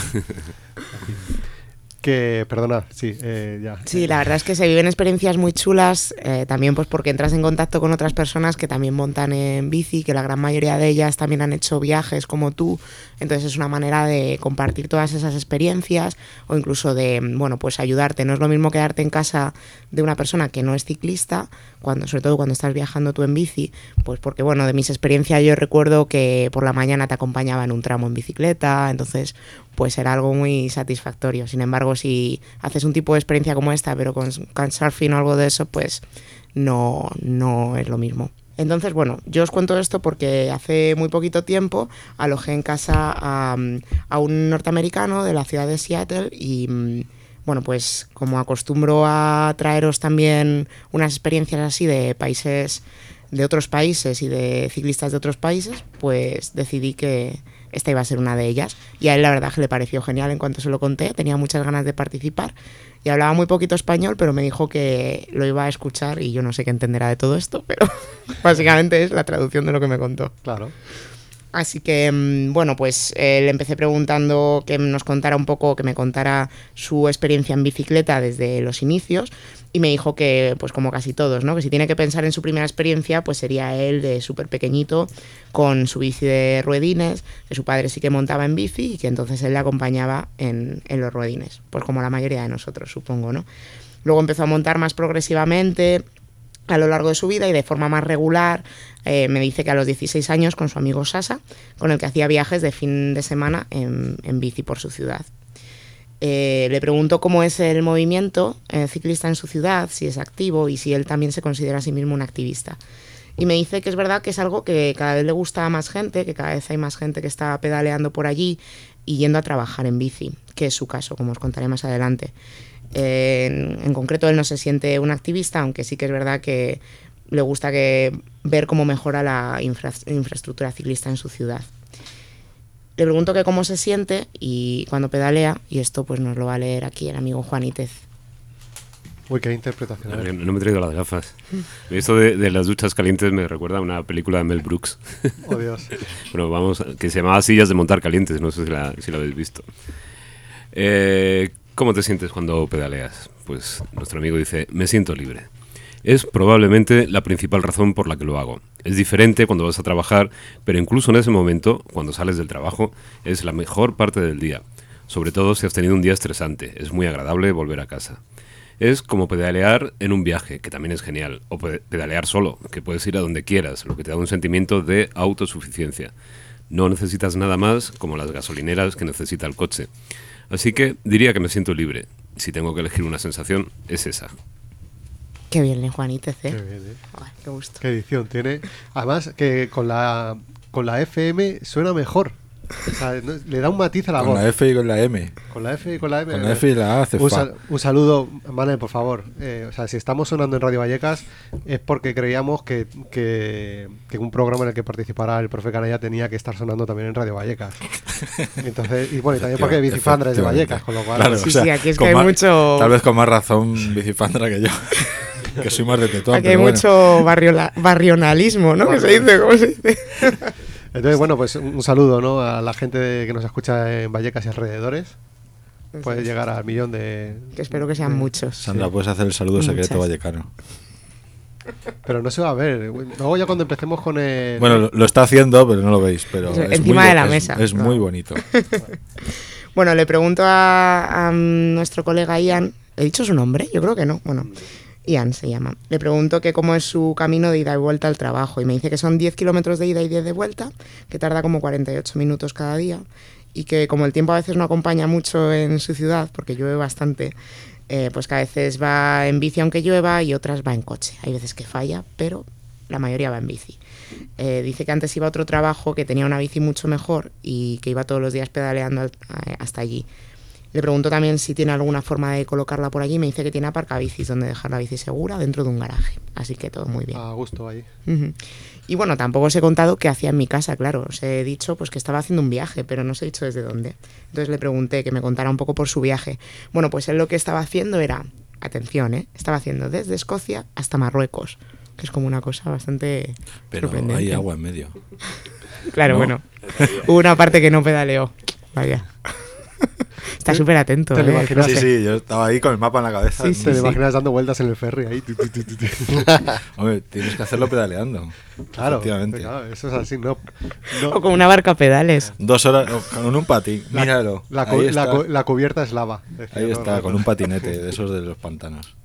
Que, perdona, sí, eh, ya. Sí, la verdad es que se viven experiencias muy chulas, eh, también pues porque entras en contacto con otras personas que también montan en bici, que la gran mayoría de ellas también han hecho viajes como tú, entonces es una manera de compartir todas esas experiencias o incluso de, bueno, pues ayudarte. No es lo mismo quedarte en casa de una persona que no es ciclista, cuando, sobre todo cuando estás viajando tú en bici, pues porque, bueno, de mis experiencias yo recuerdo que por la mañana te acompañaba en un tramo en bicicleta, entonces pues era algo muy satisfactorio. Sin embargo, si haces un tipo de experiencia como esta, pero con Couchsurfing o algo de eso, pues no, no es lo mismo. Entonces, bueno, yo os cuento esto porque hace muy poquito tiempo alojé en casa a, a un norteamericano de la ciudad de Seattle y, bueno, pues como acostumbro a traeros también unas experiencias así de países, de otros países y de ciclistas de otros países, pues decidí que esta iba a ser una de ellas. Y a él la verdad que le pareció genial en cuanto se lo conté, tenía muchas ganas de participar y hablaba muy poquito español, pero me dijo que lo iba a escuchar y yo no sé qué entenderá de todo esto, pero básicamente es la traducción de lo que me contó. Claro. Así que, bueno, pues eh, le empecé preguntando que nos contara un poco, que me contara su experiencia en bicicleta desde los inicios y me dijo que, pues como casi todos, ¿no? Que si tiene que pensar en su primera experiencia, pues sería él de súper pequeñito con su bici de ruedines, que su padre sí que montaba en bici y que entonces él le acompañaba en, en los ruedines, pues como la mayoría de nosotros, supongo, ¿no? Luego empezó a montar más progresivamente a lo largo de su vida y de forma más regular. Eh, me dice que a los dieciséis años con su amigo Sasa, con el que hacía viajes de fin de semana en, en bici por su ciudad. Eh, le pregunto cómo es el movimiento eh, ciclista en su ciudad, si es activo y si él también se considera a sí mismo un activista. Y me dice que es verdad que es algo que cada vez le gusta a más gente, que cada vez hay más gente que está pedaleando por allí y yendo a trabajar en bici, que es su caso, como os contaré más adelante. Eh, en, en concreto, él no se siente un activista, aunque sí que es verdad que le gusta que, ver cómo mejora la infra, infraestructura ciclista en su ciudad. Le pregunto que cómo se siente y cuando pedalea, y esto pues nos lo va a leer aquí el amigo Juanítez. Uy, qué interpretación. No, no me he traído las gafas. Esto de, de las duchas calientes me recuerda a una película de Mel Brooks. Oh, Dios. Bueno, vamos, que se llamaba Sillas de montar calientes, no sé si la, si la habéis visto. Eh, ¿Cómo te sientes cuando pedaleas? Pues nuestro amigo dice, me siento libre. Es probablemente la principal razón por la que lo hago. Es diferente cuando vas a trabajar, pero incluso en ese momento, cuando sales del trabajo, es la mejor parte del día. Sobre todo si has tenido un día estresante. Es muy agradable volver a casa. Es como pedalear en un viaje, que también es genial, o pedalear solo, que puedes ir a donde quieras, lo que te da un sentimiento de autosuficiencia. No necesitas nada más como las gasolineras que necesita el coche. Así que diría que me siento libre. Si tengo que elegir una sensación, es esa. Qué bien, Juanítez, ¿eh? Qué bien, ¿eh? Ay, qué gusto. Qué edición tiene. Además, que con la, con la F M suena mejor. O sea, no, le da un matiz a la con voz. Con la F y con la M. Con la F y con la M. Con la F y la A hace un, fa. sal, un saludo, Manel, por favor. Eh, o sea, si estamos sonando en Radio Vallecas es porque creíamos que, que, que un programa en el que participara el profe Canalla tenía que estar sonando también en Radio Vallecas. Entonces, y bueno, y también porque Bicifandra es de Vallecas, con lo cual... Claro, sí, o sea, sí, aquí es que hay más, mucho... Tal vez con más razón Bicifandra que yo. Que soy más de Tetuán. Aquí hay bueno. mucho barriola, barrionalismo, ¿no? ¿Qué se dice? ¿Cómo se dice? Entonces, bueno, pues un saludo, ¿no? A la gente de, que nos escucha en Vallecas y alrededores. Puede sí. llegar al millón de... Que espero que sean de, muchos. Sandra, puedes hacer el saludo Muchas. secreto vallecano. Pero no se va a ver. Luego ya cuando empecemos con el... Bueno, lo, lo está haciendo, pero no lo veis. Pero es encima muy, de la es, mesa. Es muy bonito. Bueno, le pregunto a, a nuestro colega Ian. ¿He dicho su nombre? Yo creo que no. Bueno... Ian se llama. Le pregunto que cómo es su camino de ida y vuelta al trabajo y me dice que son diez kilómetros de ida y diez de vuelta, que tarda como cuarenta y ocho minutos cada día y que como el tiempo a veces no acompaña mucho en su ciudad, porque llueve bastante, eh, pues que a veces va en bici aunque llueva y otras va en coche. Hay veces que falla, pero la mayoría va en bici. Eh, dice que antes iba a otro trabajo, que tenía una bici mucho mejor y que iba todos los días pedaleando al, a, hasta allí. Le pregunto también si tiene alguna forma de colocarla por allí. Me dice que tiene aparcabicis donde dejar la bici segura dentro de un garaje. Así que todo muy bien. A gusto ahí. Uh-huh. Y bueno, tampoco os he contado qué hacía en mi casa, claro. Os he dicho pues que estaba haciendo un viaje, pero no os he dicho desde dónde. Entonces le pregunté que me contara un poco por su viaje. Bueno, pues él lo que estaba haciendo era, atención, ¿eh? Estaba haciendo desde Escocia hasta Marruecos, que es como una cosa bastante Pero sorprendente. hay agua en medio. Claro, ¿no? Bueno. Hubo una parte que no pedaleó. Vaya. Está súper atento. ¿Te ¿eh? lo imaginas? Sí, sí, yo estaba ahí con el mapa en la cabeza. Sí, Te sí, lo sí. imaginas dando vueltas en el ferry ahí. Hombre, tienes que hacerlo pedaleando. Claro, efectivamente. claro, eso es así, no, no. O con una barca a pedales. Dos horas con un patín, La, míralo. La, ahí la, está. la cubierta es lava. Decía, Ahí no, está, no, con no. un patinete de esos de los pantanos.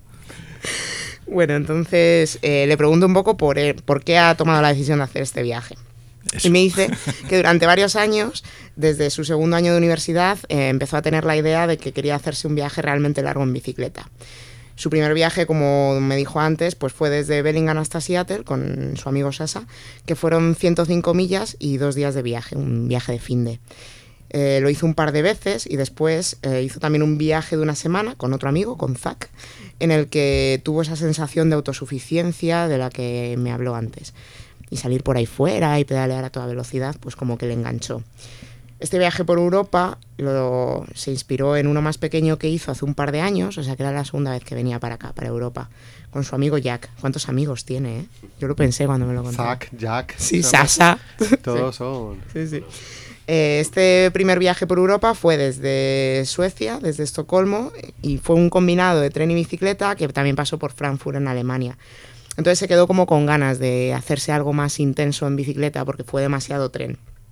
Bueno, entonces eh, le pregunto un poco por, eh, por qué ha tomado la decisión de hacer este viaje. Eso. Y me dice que durante varios años, desde su segundo año de universidad, eh, empezó a tener la idea de que quería hacerse un viaje realmente largo en bicicleta. Su primer viaje, como me dijo antes, pues fue desde Bellingham hasta Seattle con su amigo Sasa, que fueron ciento cinco millas y dos días de viaje, un viaje de finde. Eh, lo hizo un par de veces y después eh, hizo también un viaje de una semana con otro amigo, con Zach, en el que tuvo esa sensación de autosuficiencia de la que me habló antes. Y salir por ahí fuera y pedalear a toda velocidad, pues como que le enganchó. Este viaje por Europa lo, se inspiró en uno más pequeño que hizo hace un par de años, o sea que era la segunda vez que venía para acá, para Europa, con su amigo Jack. ¿Cuántos amigos tiene, eh? Yo lo pensé cuando me lo conté. Zack, Jack. Sí, Sasa. Todos sí. son. Sí, sí. Eh, este primer viaje por Europa fue desde Suecia, desde Estocolmo, y fue un combinado de tren y bicicleta que también pasó por Frankfurt en Alemania. Entonces se quedó como con ganas de hacerse algo más intenso en bicicleta porque fue demasiado tren.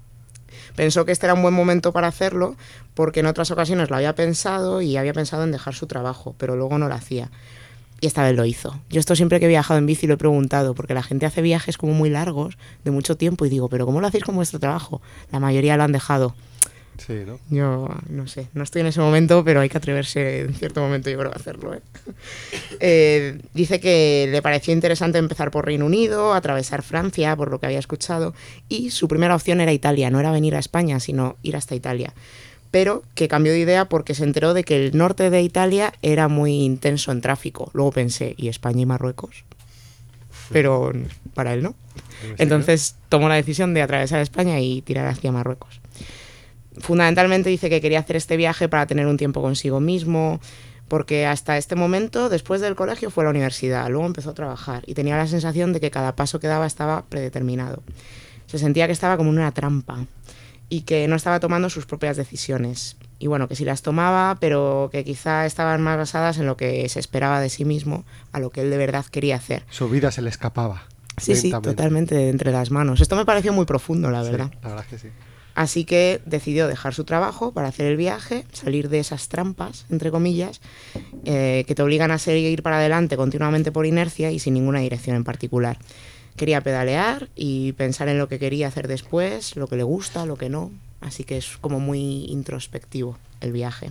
Pensó que este era un buen momento para hacerlo porque en otras ocasiones lo había pensado y había pensado en dejar su trabajo, pero luego no lo hacía. Y esta vez lo hizo. Yo esto siempre que he viajado en bici lo he preguntado, porque la gente hace viajes como muy largos, de mucho tiempo, y digo, ¿pero cómo lo hacéis con vuestro trabajo? La mayoría lo han dejado. Sí, ¿no? Yo no sé, no estoy en ese momento, pero hay que atreverse en cierto momento, yo creo, a hacerlo. ¿eh? Eh, dice que le pareció interesante empezar por Reino Unido, atravesar Francia, por lo que había escuchado, y su primera opción era Italia, no era venir a España, sino ir hasta Italia. Pero que cambió de idea porque se enteró de que el norte de Italia era muy intenso en tráfico. Luego pensé, ¿y España y Marruecos? Pero para él no. Entonces tomó la decisión de atravesar España y tirar hacia Marruecos. Fundamentalmente dice que quería hacer este viaje para tener un tiempo consigo mismo, porque hasta este momento, después del colegio, fue a la universidad, luego empezó a trabajar y tenía la sensación de que cada paso que daba estaba predeterminado. Se sentía que estaba como en una trampa y que no estaba tomando sus propias decisiones. Y bueno, que sí las tomaba, pero que quizá estaban más basadas en lo que se esperaba de sí mismo, a lo que él de verdad quería hacer. Su vida se le escapaba. Sí, sí, totalmente de entre las manos. Esto me pareció muy profundo, la verdad. Sí, la verdad es que sí. Así que decidió dejar su trabajo para hacer el viaje, salir de esas trampas, entre comillas, eh, que te obligan a seguir para adelante continuamente por inercia y sin ninguna dirección en particular. Quería pedalear y pensar en lo que quería hacer después, lo que le gusta, lo que no. Así que es como muy introspectivo el viaje.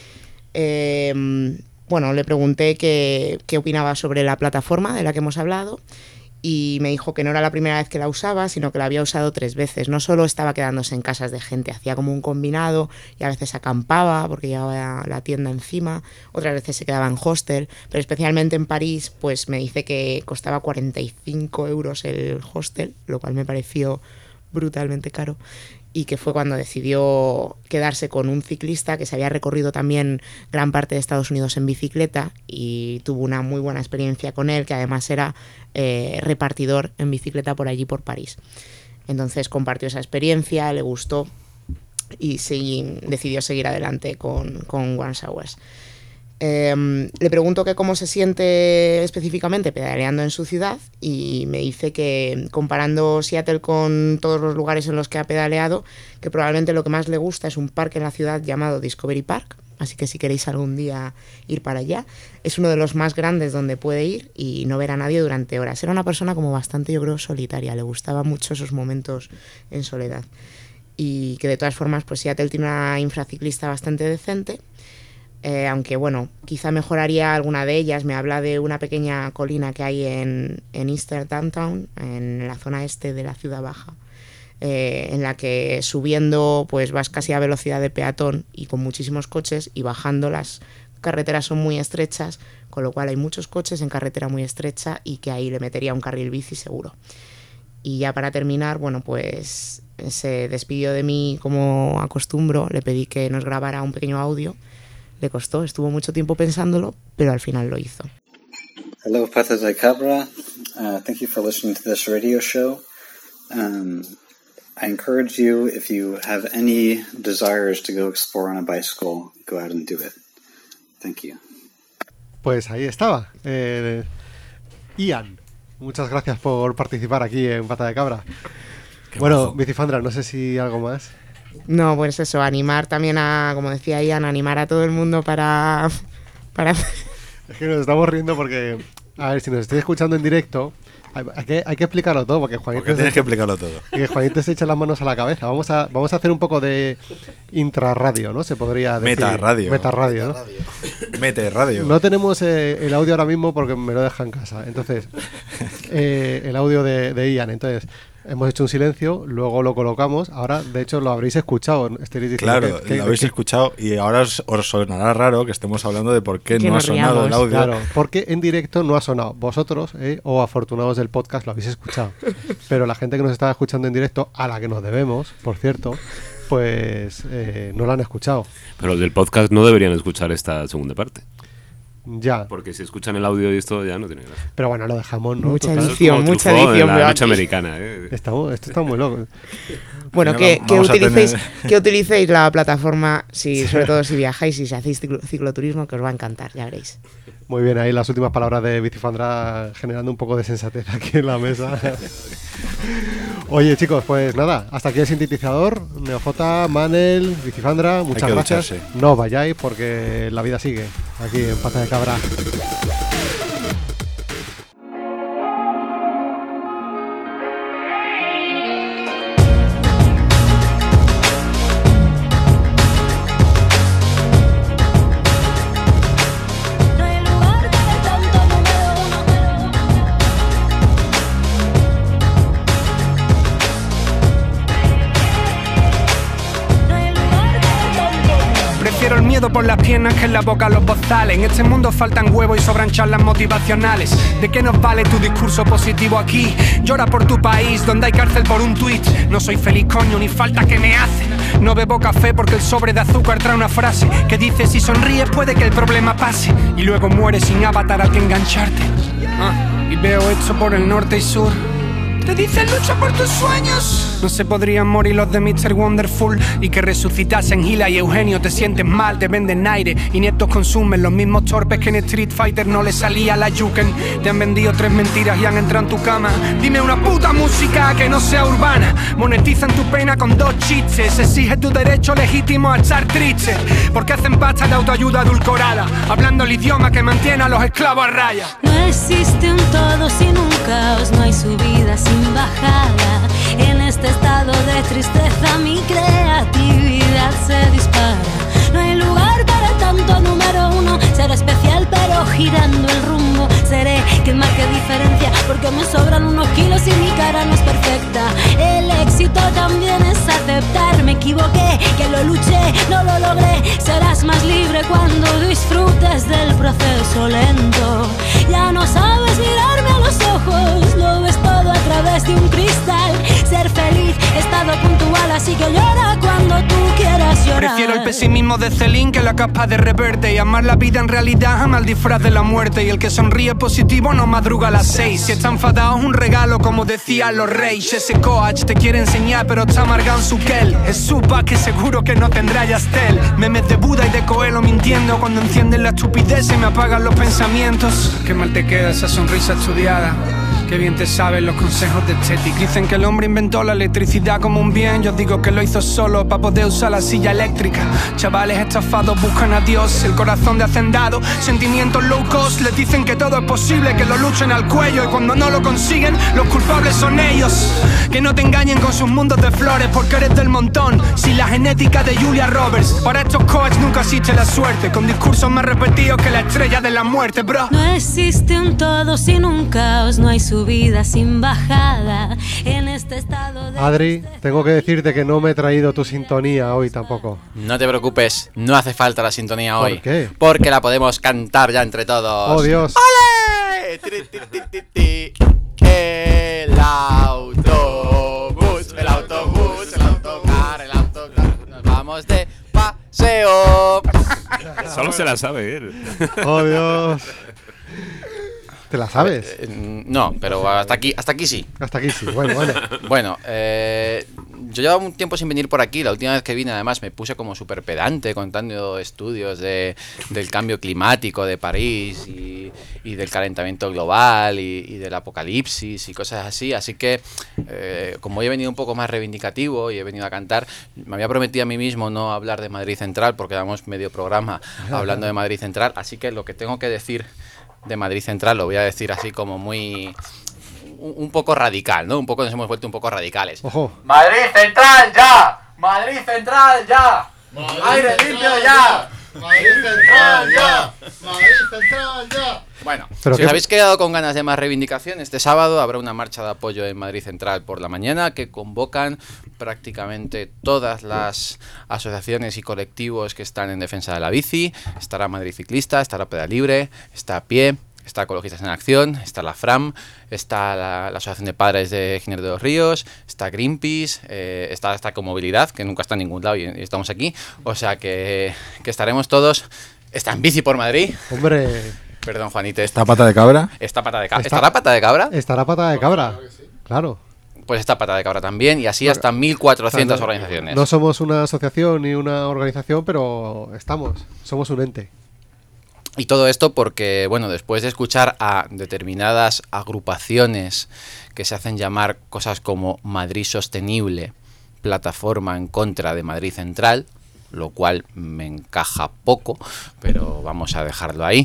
Eh, bueno, le pregunté qué, qué opinaba sobre la plataforma de la que hemos hablado. Y me dijo que no era la primera vez que la usaba, sino que la había usado tres veces. No solo estaba quedándose en casas de gente, hacía como un combinado y a veces acampaba porque llevaba la tienda encima, otras veces se quedaba en hostel, pero especialmente en París, pues me dice que costaba cuarenta y cinco euros el hostel, lo cual me pareció brutalmente caro. Y que fue cuando decidió quedarse con un ciclista que se había recorrido también gran parte de Estados Unidos en bicicleta y tuvo una muy buena experiencia con él, que además era eh, repartidor en bicicleta por allí, por París. Entonces compartió esa experiencia, le gustó y sí, decidió seguir adelante con, con One Hours. Eh, le pregunto que cómo se siente específicamente pedaleando en su ciudad y me dice que comparando Seattle con todos los lugares en los que ha pedaleado, que probablemente lo que más le gusta es un parque en la ciudad llamado Discovery Park, así que si queréis algún día ir para allá, es uno de los más grandes donde puede ir y no ver a nadie durante horas. Era una persona como bastante, yo creo, solitaria, le gustaba mucho esos momentos en soledad y que de todas formas pues Seattle tiene una infraciclista bastante decente. Eh, aunque bueno, quizá mejoraría alguna de ellas. Me habla de una pequeña colina que hay en, en Eastern Downtown, en la zona este de la ciudad baja, eh, en la que subiendo pues vas casi a velocidad de peatón y con muchísimos coches, y bajando las carreteras son muy estrechas, con lo cual hay muchos coches en carretera muy estrecha y que ahí le metería un carril bici seguro. Y ya para terminar, bueno, pues se despidió de mí como acostumbro, le pedí que nos grabara un pequeño audio. Le costó, estuvo mucho tiempo pensándolo, pero al final lo hizo. Hello, Pata de Cabra. Uh, thank you for listening to this radio show. Um, I encourage you, if you have any desires to go explore on a bicycle, go out and do it. Thank you. Pues ahí estaba. Eh, Ian, muchas gracias por participar aquí en Pata de Cabra. Qué bueno, mazo. Bicifandra, no sé si algo más. No, pues eso, animar también a, como decía Ian, animar a todo el mundo para... para... Es que nos estamos riendo porque, a ver, si nos estáis escuchando en directo, hay, hay, que, hay que explicarlo todo, porque Juanito... Porque tienes que explicarlo todo. Que Juanito se echa las manos a la cabeza. Vamos a, vamos a hacer un poco de intrarradio, ¿no? Se podría decir. Metarradio. Metarradio, ¿no? Mete radio. No tenemos eh, el audio ahora mismo porque me lo deja en casa. Entonces, eh, el audio de, de Ian. Entonces, hemos hecho un silencio, luego lo colocamos. Ahora, de hecho, lo habréis escuchado. Estaréis diciendo Claro, que, que, lo habéis que, escuchado y ahora os, os sonará raro que estemos hablando de por qué Que no ha nos sonado riamos. el audio. Claro, porque en directo no ha sonado. Vosotros, eh, o afortunados del podcast, lo habéis escuchado. Pero la gente que nos estaba escuchando en directo, a la que nos debemos, por cierto, pues eh, no lo han escuchado. Pero del podcast no deberían escuchar esta segunda parte. Ya. Porque si escuchan el audio y esto ya no tiene gracia. Pero bueno, lo dejamos, ¿no? Mucha Total. edición, Como mucha Truffaut edición. en veo la lucha aquí. americana, ¿eh? Estamos, esto está muy loco. Bueno, Al que, final que, vamos a utilicéis, tener- que utilicéis la plataforma, si, sobre todo si viajáis y si hacéis ciclo- cicloturismo, que os va a encantar, ya veréis. Muy bien, ahí las últimas palabras de Bicifandra generando un poco de sensatez aquí en la mesa. Oye, chicos, pues nada, hasta aquí el sintetizador. Neofota, Manel, Bicifandra, muchas que gracias. ducharse. No os vayáis porque la vida sigue aquí en Pata de Cabra. miedo por las piernas que en la boca los bozales. En este mundo faltan huevos y sobran charlas motivacionales. ¿De qué nos vale tu discurso positivo aquí? Llora por tu país, donde hay cárcel por un tweet. No soy feliz, coño, ni falta que me hacen. No bebo café porque el sobre de azúcar trae una frase que dice: si sonríes puede que el problema pase. Y luego mueres sin avatar al que engancharte. Ah, y veo esto por el norte y sur. Te dicen lucha por tus sueños. No se podrían morir los de mister Wonderful. Y que resucitasen Gila y Eugenio. Te sientes mal, te venden aire. Ineptos consumen los mismos torpes que en Street Fighter no le salía la Yuken. Te han vendido tres mentiras y han entrado en tu cama. Dime una puta música que no sea urbana. Monetizan tu pena con dos chistes. Exige tu derecho legítimo a estar triste. Porque hacen pasta de autoayuda adulcorada, hablando el idioma que mantiene a los esclavos a raya. No existe un todo sin un caos. No hay subida sin bajada. En este estado de tristeza mi creatividad se dispara. No hay lugar para tanto número uno. Seré especial pero girando el rumbo. Seré quien marque diferencia porque me sobran unos kilos y mi cara no es perfecta. El éxito también es aceptar. Me equivoqué, que lo luché, no lo logré. Serás más libre cuando disfrutes del proceso lento. Ya no sabes mirarme a los ojos, lo ves todo a través de un cristal. Ser feliz, estado puntual, así que llora cuando tú quieras llorar. Prefiero el pesimismo de Celine que la capa de Reverte. Y amar la vida en realidad ama el disfraz de la muerte. Y el que sonríe positivo no madruga a las seis. Si está enfadado es un regalo, como decían los reyes. Ese coach te quiere enseñar pero está amargado en su kel. Es supa que seguro que no tendrá Yastel. Memes de Buda y de Coelho mintiendo. Cuando encienden la estupidez se me apagan los pensamientos. Qué mal te queda esa sonrisa estudiada. Qué bien te saben los consejos de estética. Dicen que el hombre inventó la electricidad como un bien. Yo digo que lo hizo solo para poder usar la silla eléctrica. Chavales estafados buscan a Dios, el corazón de hacendado, sentimientos low cost. Les dicen que todo es posible, que lo luchen al cuello. Y cuando no lo consiguen, los culpables son ellos. Que no te engañen con sus mundos de flores porque eres del montón, sin la genética de Julia Roberts. Para estos coaches nunca existe la suerte, con discursos más repetidos que la estrella de la muerte, bro. No existe un todo sin un caos. No hay su vida sin bajada en este estado de... Adri, tengo que decirte que no me he traído tu sintonía hoy tampoco. No te preocupes, no hace falta la sintonía hoy. ¿Por qué? Porque la podemos cantar ya entre todos. ¡Oh, Dios! ¡Ole! Ti, ti, ti, ti, ti. El autobús, el autobús, el autocar, el autocar. Nos vamos de paseo. Solo se la sabe él. ¡Oh, Dios! ¿Te la sabes? Eh, no, pero hasta aquí, hasta aquí sí. Hasta aquí sí, bueno, bueno. Bueno, eh, yo llevaba un tiempo sin venir por aquí. La última vez que vine, además, me puse como súper pedante contando estudios de, del cambio climático de París y, y del calentamiento global y, y del apocalipsis y cosas así. Así que, eh, como hoy he venido un poco más reivindicativo y he venido a cantar, me había prometido a mí mismo no hablar de Madrid Central porque damos medio programa hablando de Madrid Central. Así que lo que tengo que decir de Madrid Central lo voy a decir así como muy... Un, un poco radical, ¿no? Un poco nos hemos vuelto un poco radicales. Ojo. ¡Madrid Central ya! ¡Madrid Central ya! Madrid ¡Aire Central limpio ya! ¡Madrid Central ya! ¡Madrid Central ya! Bueno, ¿Pero si qué? os habéis quedado con ganas de más reivindicación, este sábado habrá una marcha de apoyo en Madrid Central por la mañana que convocan prácticamente todas las asociaciones y colectivos que están en defensa de la bici. Estará Madrid Ciclista, estará Pedal Libre, está a pie, está Ecologistas en Acción, está la FRAM, está la, la Asociación de Padres de Ginebra de los Ríos, está Greenpeace, eh, está esta Comovilidad, que nunca está en ningún lado y, y estamos aquí. O sea que, que estaremos todos. Está en Bici por Madrid. Hombre... Perdón, Juanite. ¿Esta pata de cabra? Esta pata de cabra. Está- ¿Estará pata de cabra? Estará pata de cabra, claro. Pues está pata de cabra también y así hasta mil cuatrocientas O sea, no- organizaciones. No somos una asociación ni una organización, pero estamos, somos un ente. Y todo esto porque, bueno, después de escuchar a determinadas agrupaciones que se hacen llamar cosas como Madrid Sostenible, plataforma en contra de Madrid Central, lo cual me encaja poco, pero vamos a dejarlo ahí,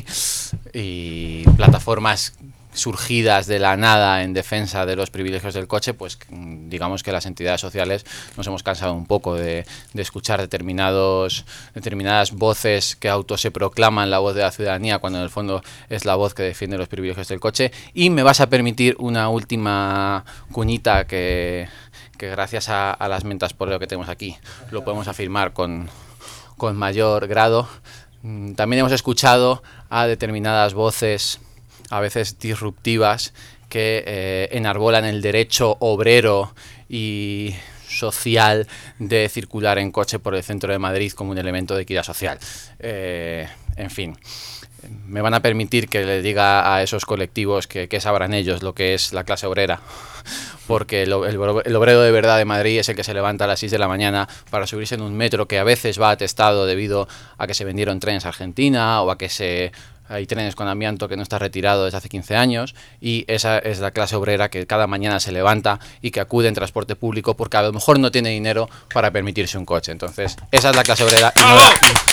y plataformas surgidas de la nada en defensa de los privilegios del coche, pues digamos que las entidades sociales nos hemos cansado un poco de, de escuchar determinados determinadas voces que auto se proclaman la voz de la ciudadanía cuando en el fondo es la voz que defiende los privilegios del coche. Y me vas a permitir una última cuñita que, que gracias a, a las mentas por lo que tenemos aquí lo podemos afirmar con con mayor grado. También hemos escuchado a determinadas voces, a veces disruptivas, que eh, enarbolan el derecho obrero y social de circular en coche por el centro de Madrid como un elemento de equidad social. Eh, en fin, me van a permitir que le diga a esos colectivos que, que sabrán ellos lo que es la clase obrera, porque el, el, el obrero de verdad de Madrid es el que se levanta a las seis de la mañana para subirse en un metro que a veces va atestado debido a que se vendieron trenes a Argentina o a que se... hay trenes con amianto que no está retirado desde hace quince años, y esa es la clase obrera que cada mañana se levanta y que acude en transporte público porque a lo mejor no tiene dinero para permitirse un coche. Entonces, esa es la clase obrera y no la,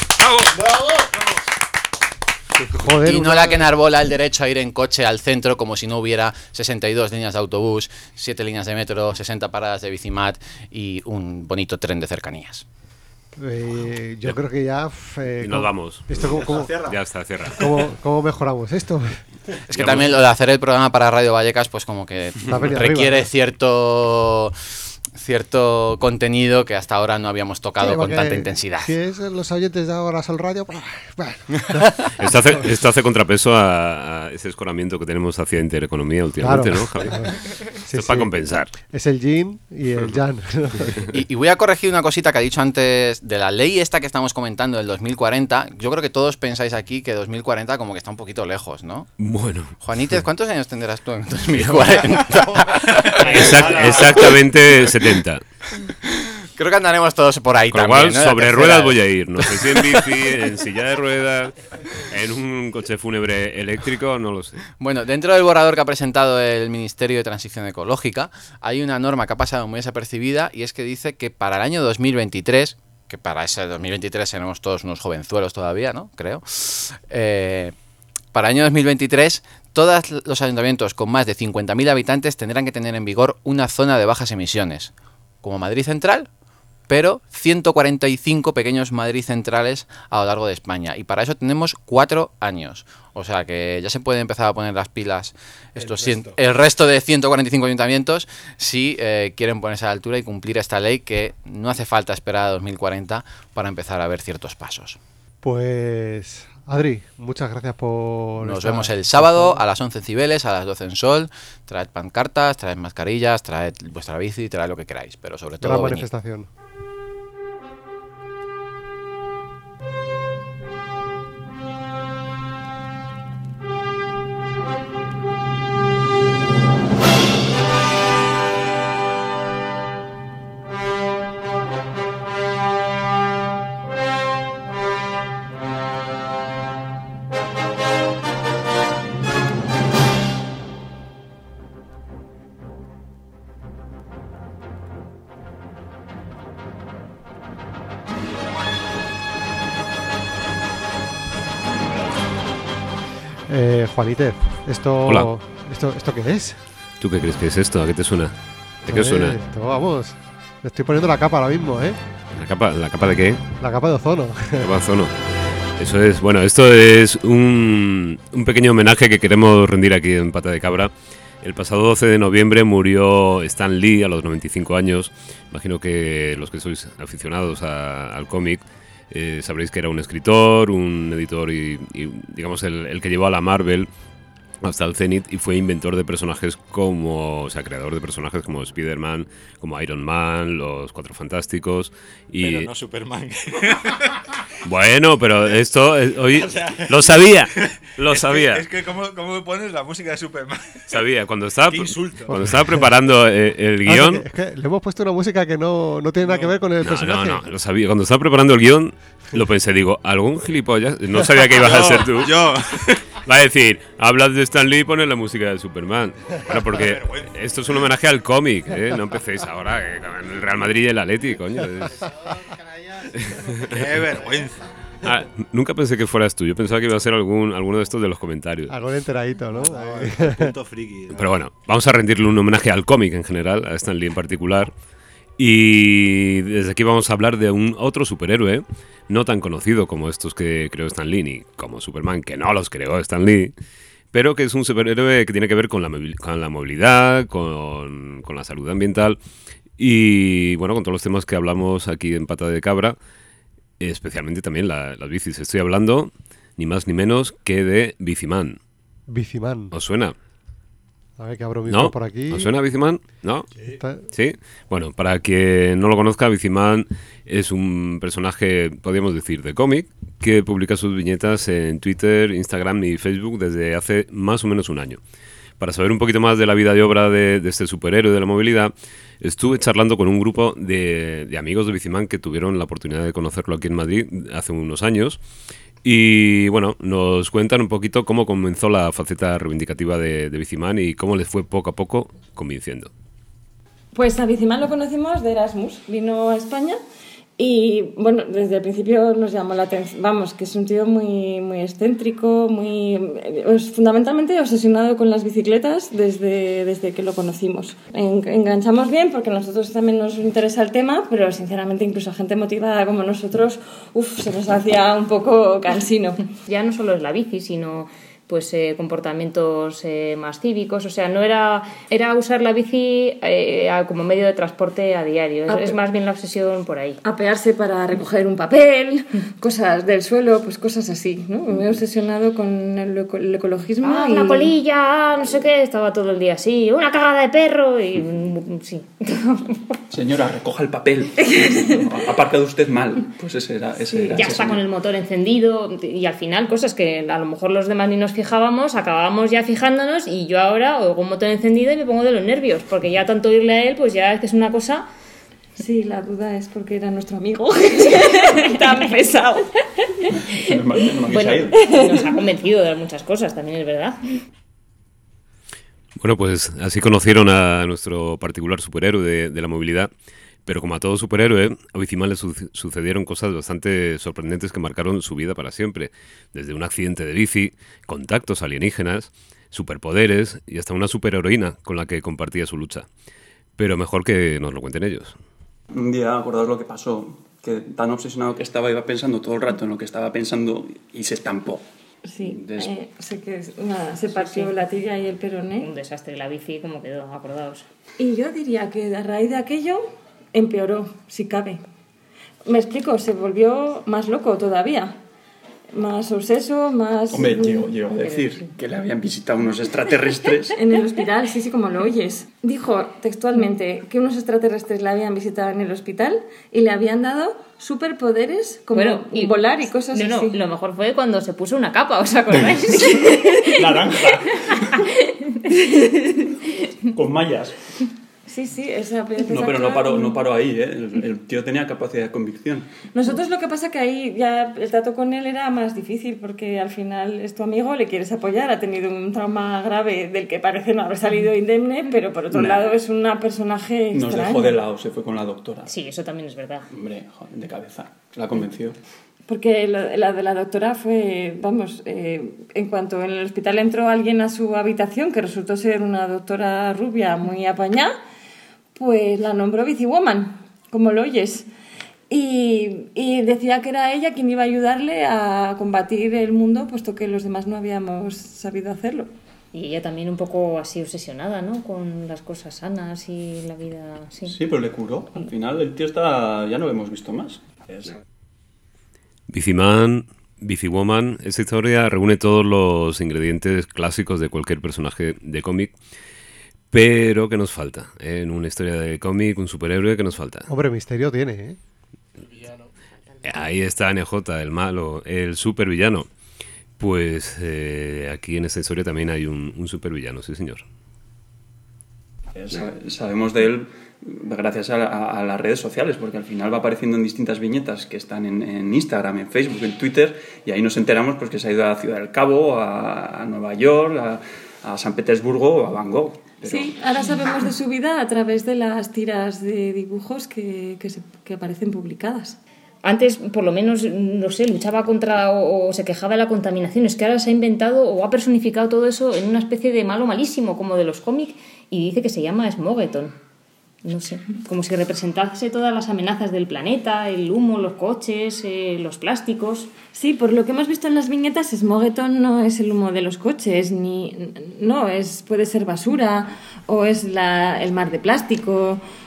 Joder, y no una- la que enarbola el derecho a ir en coche al centro como si no hubiera sesenta y dos líneas de autobús, siete líneas de metro, sesenta paradas de Bicimat y un bonito tren de cercanías. Eh, yo creo que ya... eh, Y nos ¿cómo- vamos. Esto, ¿cómo, cómo- Ya está, cierra. cómo- cómo mejoramos esto? Es que también lo de hacer el programa para Radio Vallecas, pues como que La venido requiere arriba, ¿no? cierto cierto contenido que hasta ahora no habíamos tocado Sí, con porque tanta intensidad. Si es los oyentes de ahora al radio, pues, bueno. Esto hace, esto hace contrapeso a, a ese escoramiento que tenemos hacia intereconomía últimamente, Claro. ¿no, Javi? Sí, Esto es para sí. compensar. Es el yin y el yang. Y, y voy a corregir una cosita que ha dicho antes de la ley esta que estamos comentando del dos mil cuarenta. Yo creo que todos pensáis aquí que dos mil cuarenta como que está un poquito lejos, ¿no? Bueno. Juanítez, ¿cuántos años tendrás tú en dos mil cuarenta? Exact- exactamente setenta. Creo que andaremos todos por ahí Con lo también. cual, ¿no? La sobre tercera ruedas edad. voy a ir. No sé si en bici, en silla de ruedas, en un coche fúnebre eléctrico, no lo sé. Bueno, dentro del borrador que ha presentado el Ministerio de Transición Ecológica, hay una norma que ha pasado muy desapercibida y es que dice que para el año dos mil veintitrés, que para ese dos mil veintitrés seremos todos unos jovenzuelos todavía, ¿no? Creo. Eh, para el año dos mil veintitrés, todos los ayuntamientos con más de cincuenta mil habitantes tendrán que tener en vigor una zona de bajas emisiones, como Madrid Central, pero ciento cuarenta y cinco pequeños Madrid centrales a lo largo de España. Y para eso tenemos cuatro años. O sea que ya se pueden empezar a poner las pilas estos El cien- resto. el resto de ciento cuarenta y cinco ayuntamientos si eh, quieren ponerse a la altura y cumplir esta ley, que no hace falta esperar a dos mil cuarenta para empezar a ver ciertos pasos. Pues, Adri, muchas gracias por... Nos esta- vemos el sábado a las once en Cibeles, a las doce en Sol. Traed pancartas, traed mascarillas, traed vuestra bici, traed lo que queráis, pero sobre todo gran venid. manifestación. Eh, Juanítez, esto, Hola. esto, ¿esto qué es? ¿Tú qué crees que es esto? ¿A qué te suena? ¿De qué Eh, suena? esto, vamos, le estoy poniendo la capa ahora mismo, ¿eh? ¿La capa, ¿La capa de qué? La capa de ozono. La capa de ozono. Eso es, bueno, esto es un, un pequeño homenaje que queremos rendir aquí en Pata de Cabra. El pasado doce de noviembre murió Stan Lee a los noventa y cinco años. Imagino que los que sois aficionados a- al cómic eh, sabréis que era un escritor, un editor y, y, digamos el, el que llevó a la Marvel hasta el cenit, y fue inventor de personajes como, o sea, creador de personajes como Spider-Man, como Iron Man, los Cuatro Fantásticos y... Pero no Superman. Bueno, pero esto eh, hoy O sea, lo sabía, lo es sabía. Que, es que ¿cómo, cómo pones la música de Superman? Sabía, cuando estaba, Qué insulto. cuando estaba preparando eh, el Ah, guión... es que le hemos puesto una música que no, no tiene nada que ver con el No, personaje. no, no, lo sabía. Cuando estaba preparando el guión, lo pensé, digo, ¿algún gilipollas? No sabía que ibas a Yo, ser tú. yo. Va a decir, hablas de Stan Lee y pones la música de Superman. Bueno, porque esto es un homenaje al cómic, ¿eh? No empecéis ahora eh, con el Real Madrid y el Atleti, coño. Es- Qué vergüenza. Ah, nunca pensé que fueras tú. Yo pensaba que iba a ser algún, alguno de estos de los comentarios. Algo enteradito, ¿no? Punto friki. ¿no? Pero bueno, vamos a rendirle un homenaje al cómic en general, a Stan Lee en particular. Y desde aquí vamos a hablar de un otro superhéroe, no tan conocido como estos que creó Stan Lee, ni como Superman, que no los creó Stan Lee, pero que es un superhéroe que tiene que ver con la, movi- con la movilidad, con, con la salud ambiental y, bueno, con todos los temas que hablamos aquí en Pata de Cabra. especialmente también la, las bicis. Estoy hablando ni más ni menos que de Biciman. Biciman. ¿Os suena? A ver, que abro micro ¿No? por aquí. ¿Os suena Biciman? ¿No? Sí. ¿Sí? Bueno, para quien no lo conozca, Biciman es un personaje, podríamos decir, de cómic, que publica sus viñetas en Twitter, Instagram y Facebook desde hace más o menos un año. Para saber un poquito más de la vida y obra de, de este superhéroe de la movilidad, estuve charlando con un grupo de, de amigos de Biciman que tuvieron la oportunidad de conocerlo aquí en Madrid hace unos años. Y bueno, nos cuentan un poquito cómo comenzó la faceta reivindicativa de, de Biciman y cómo les fue poco a poco convenciendo. Pues a Biciman lo conocimos de Erasmus, vino a España y bueno, desde el principio nos llamó la atención, vamos, que es un tío muy, muy excéntrico, muy pues, fundamentalmente obsesionado con las bicicletas desde, desde que lo conocimos. En, enganchamos bien porque a nosotros también nos interesa el tema, pero sinceramente incluso a gente motivada como nosotros, uff, se nos hacía un poco cansino. Ya no solo es la bici, sino pues eh, comportamientos eh, más cívicos, o sea, no era era usar la bici eh, como medio de transporte a diario, es, es más bien la obsesión por ahí. Apearse para recoger un papel, cosas del suelo, pues cosas así, ¿no? Me he obsesionado con el, eco, el ecologismo. Ah, y... una colilla, no sé qué, estaba todo el día así, una cagada de perro y sí. Señora, recoja el papel. Ha aparcado usted mal. Pues ese era. Ese sí, era ya ese está señor. con el motor encendido y al final cosas que a lo mejor los demás ni nos fijábamos, acabábamos ya fijándonos y yo ahora oigo un motor encendido y me pongo de los nervios porque ya tanto oírle a él pues ya es que es una cosa. Sí, la duda es porque era nuestro amigo tan pesado. Bueno, nos ha convencido de muchas cosas, también es verdad. Bueno, pues así conocieron a nuestro particular superhéroe de, de la movilidad, pero como a todo superhéroe, a Biciman le su- sucedieron cosas bastante sorprendentes que marcaron su vida para siempre, desde un accidente de bici, contactos alienígenas, superpoderes y hasta una superheroína con la que compartía su lucha. Pero mejor que nos lo cuenten ellos. Un día, acordaos lo que pasó, que tan obsesionado que estaba, iba pensando todo el rato en lo que estaba pensando y se estampó. Sí, Des... eh, sé que nada, se partió sí, sí. la tibia y el peroné. Un desastre la bici, como quedó, acordaos. Y yo diría que a raíz de aquello empeoró, si cabe. Me explico, se volvió más loco todavía. Más obseso, más... Hombre, llegó, llegó a decir que le habían visitado unos extraterrestres. En el hospital, sí, sí, como lo oyes. Dijo textualmente que unos extraterrestres le habían visitado en el hospital y le habían dado superpoderes como bueno, y volar y cosas no, así. No, lo mejor fue cuando se puso una capa, ¿os acordáis? Naranja. Con mallas. Sí, sí, esa No, pero no paró, no paró ahí, ¿eh? El, el tío tenía capacidad de convicción. Nosotros lo que pasa que ahí ya el trato con él era más difícil porque al final es tu amigo, le quieres apoyar, ha tenido un trauma grave del que parece no haber salido indemne, pero por otro nah. lado es un personaje extraño. Nos dejó de lado, se fue con la doctora. Sí, eso también es verdad. Hombre, joder, de cabeza, la convenció. Porque la, la de la doctora fue, vamos, eh, en cuanto en el hospital entró alguien a su habitación, que resultó ser una doctora rubia muy apañada, pues la nombró Biciwoman, como lo oyes. Y, y decía que era ella quien iba a ayudarle a combatir el mundo, puesto que los demás no habíamos sabido hacerlo. Y ella también un poco así obsesionada, ¿no? Con las cosas sanas y la vida... Sí, sí, pero le curó. Al final el tío está... ya no lo hemos visto más. Es... Biciman, Biciwoman, esta historia reúne todos los ingredientes clásicos de cualquier personaje de cómic. Pero ¿qué nos falta? ¿Eh? En una historia de cómic, un superhéroe, ¿qué nos falta? Hombre, misterio tiene, ¿eh? Ahí está N J, el malo, el supervillano. Pues eh, aquí en esta historia también hay un, un supervillano, sí señor. Sabemos de él gracias a, a, a las redes sociales, porque al final va apareciendo en distintas viñetas que están en, en Instagram, en Facebook, en Twitter, y ahí nos enteramos pues, que se ha ido a Ciudad del Cabo, a, a Nueva York, a, a San Petersburgo o a Van Gogh. Pero... Sí, ahora sabemos de su vida a través de las tiras de dibujos que, que, se, que aparecen publicadas. Antes, por lo menos, no sé, luchaba contra o, o se quejaba de la contaminación. Es que ahora se ha inventado o ha personificado todo eso en una especie de malo malísimo, como de los cómics, y dice que se llama Smogeton. No sé, como si representase todas las amenazas del planeta, el humo, los coches, eh, los plásticos. Sí, por lo que hemos visto en las viñetas, Smogeton no es el humo de los coches, ni no, es puede ser basura, o es la, el mar de plástico,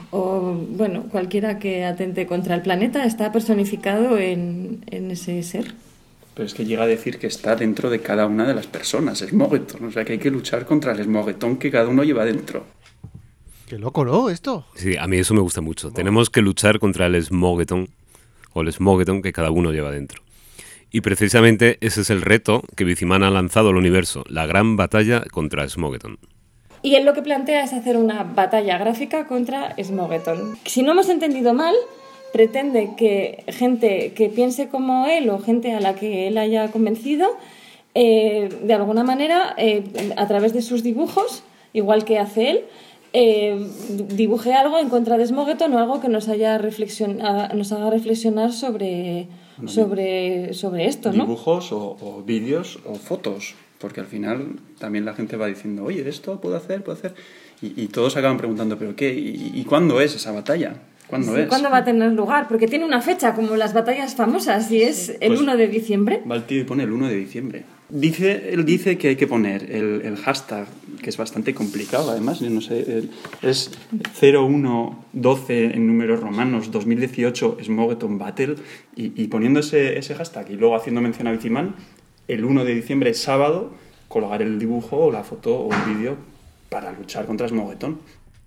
o bueno, cualquiera que atente contra el planeta está personificado en, en ese ser. Pero es que llega a decir que está dentro de cada una de las personas, Smogeton. O sea, que hay que luchar contra el Smogeton que cada uno lleva dentro. Qué loco, ¿no? Esto. Sí, a mí eso me gusta mucho. Tenemos que luchar contra el Smogeton, o el Smogeton que cada uno lleva dentro. Y precisamente ese es el reto que Bizimán ha lanzado al universo, la gran batalla contra Smogeton. Y él lo que plantea es hacer una batalla gráfica contra Smogeton. Si no hemos entendido mal, pretende que gente que piense como él o gente a la que él haya convencido, eh, de alguna manera, eh, a través de sus dibujos, igual que hace él, eh, dibuje algo en contra de Smogeton o algo que nos, haya reflexion- nos haga reflexionar sobre, sobre, sobre esto, ¿no? Dibujos o, o vídeos o fotos. Porque al final también la gente va diciendo, oye, ¿esto puedo hacer? ¿Puedo hacer? Y, y todos acaban preguntando, ¿pero qué? ¿Y, y cuándo es esa batalla? ¿Cuándo Sí, es? ¿cuándo va a tener lugar? Porque tiene una fecha, como las batallas famosas, y es el Pues, uno de diciembre. Va el tío y pone el uno de diciembre. Dice, él dice que hay que poner el, el hashtag, que es bastante complicado, además, yo no sé, el, es cero uno doce en números romanos, dos mil dieciocho Smogeton Battle, y, y poniendo ese, ese hashtag y luego haciendo mención a Bizimán, el uno de diciembre, sábado, colgar el dibujo o la foto o el vídeo para luchar contra Smogeton.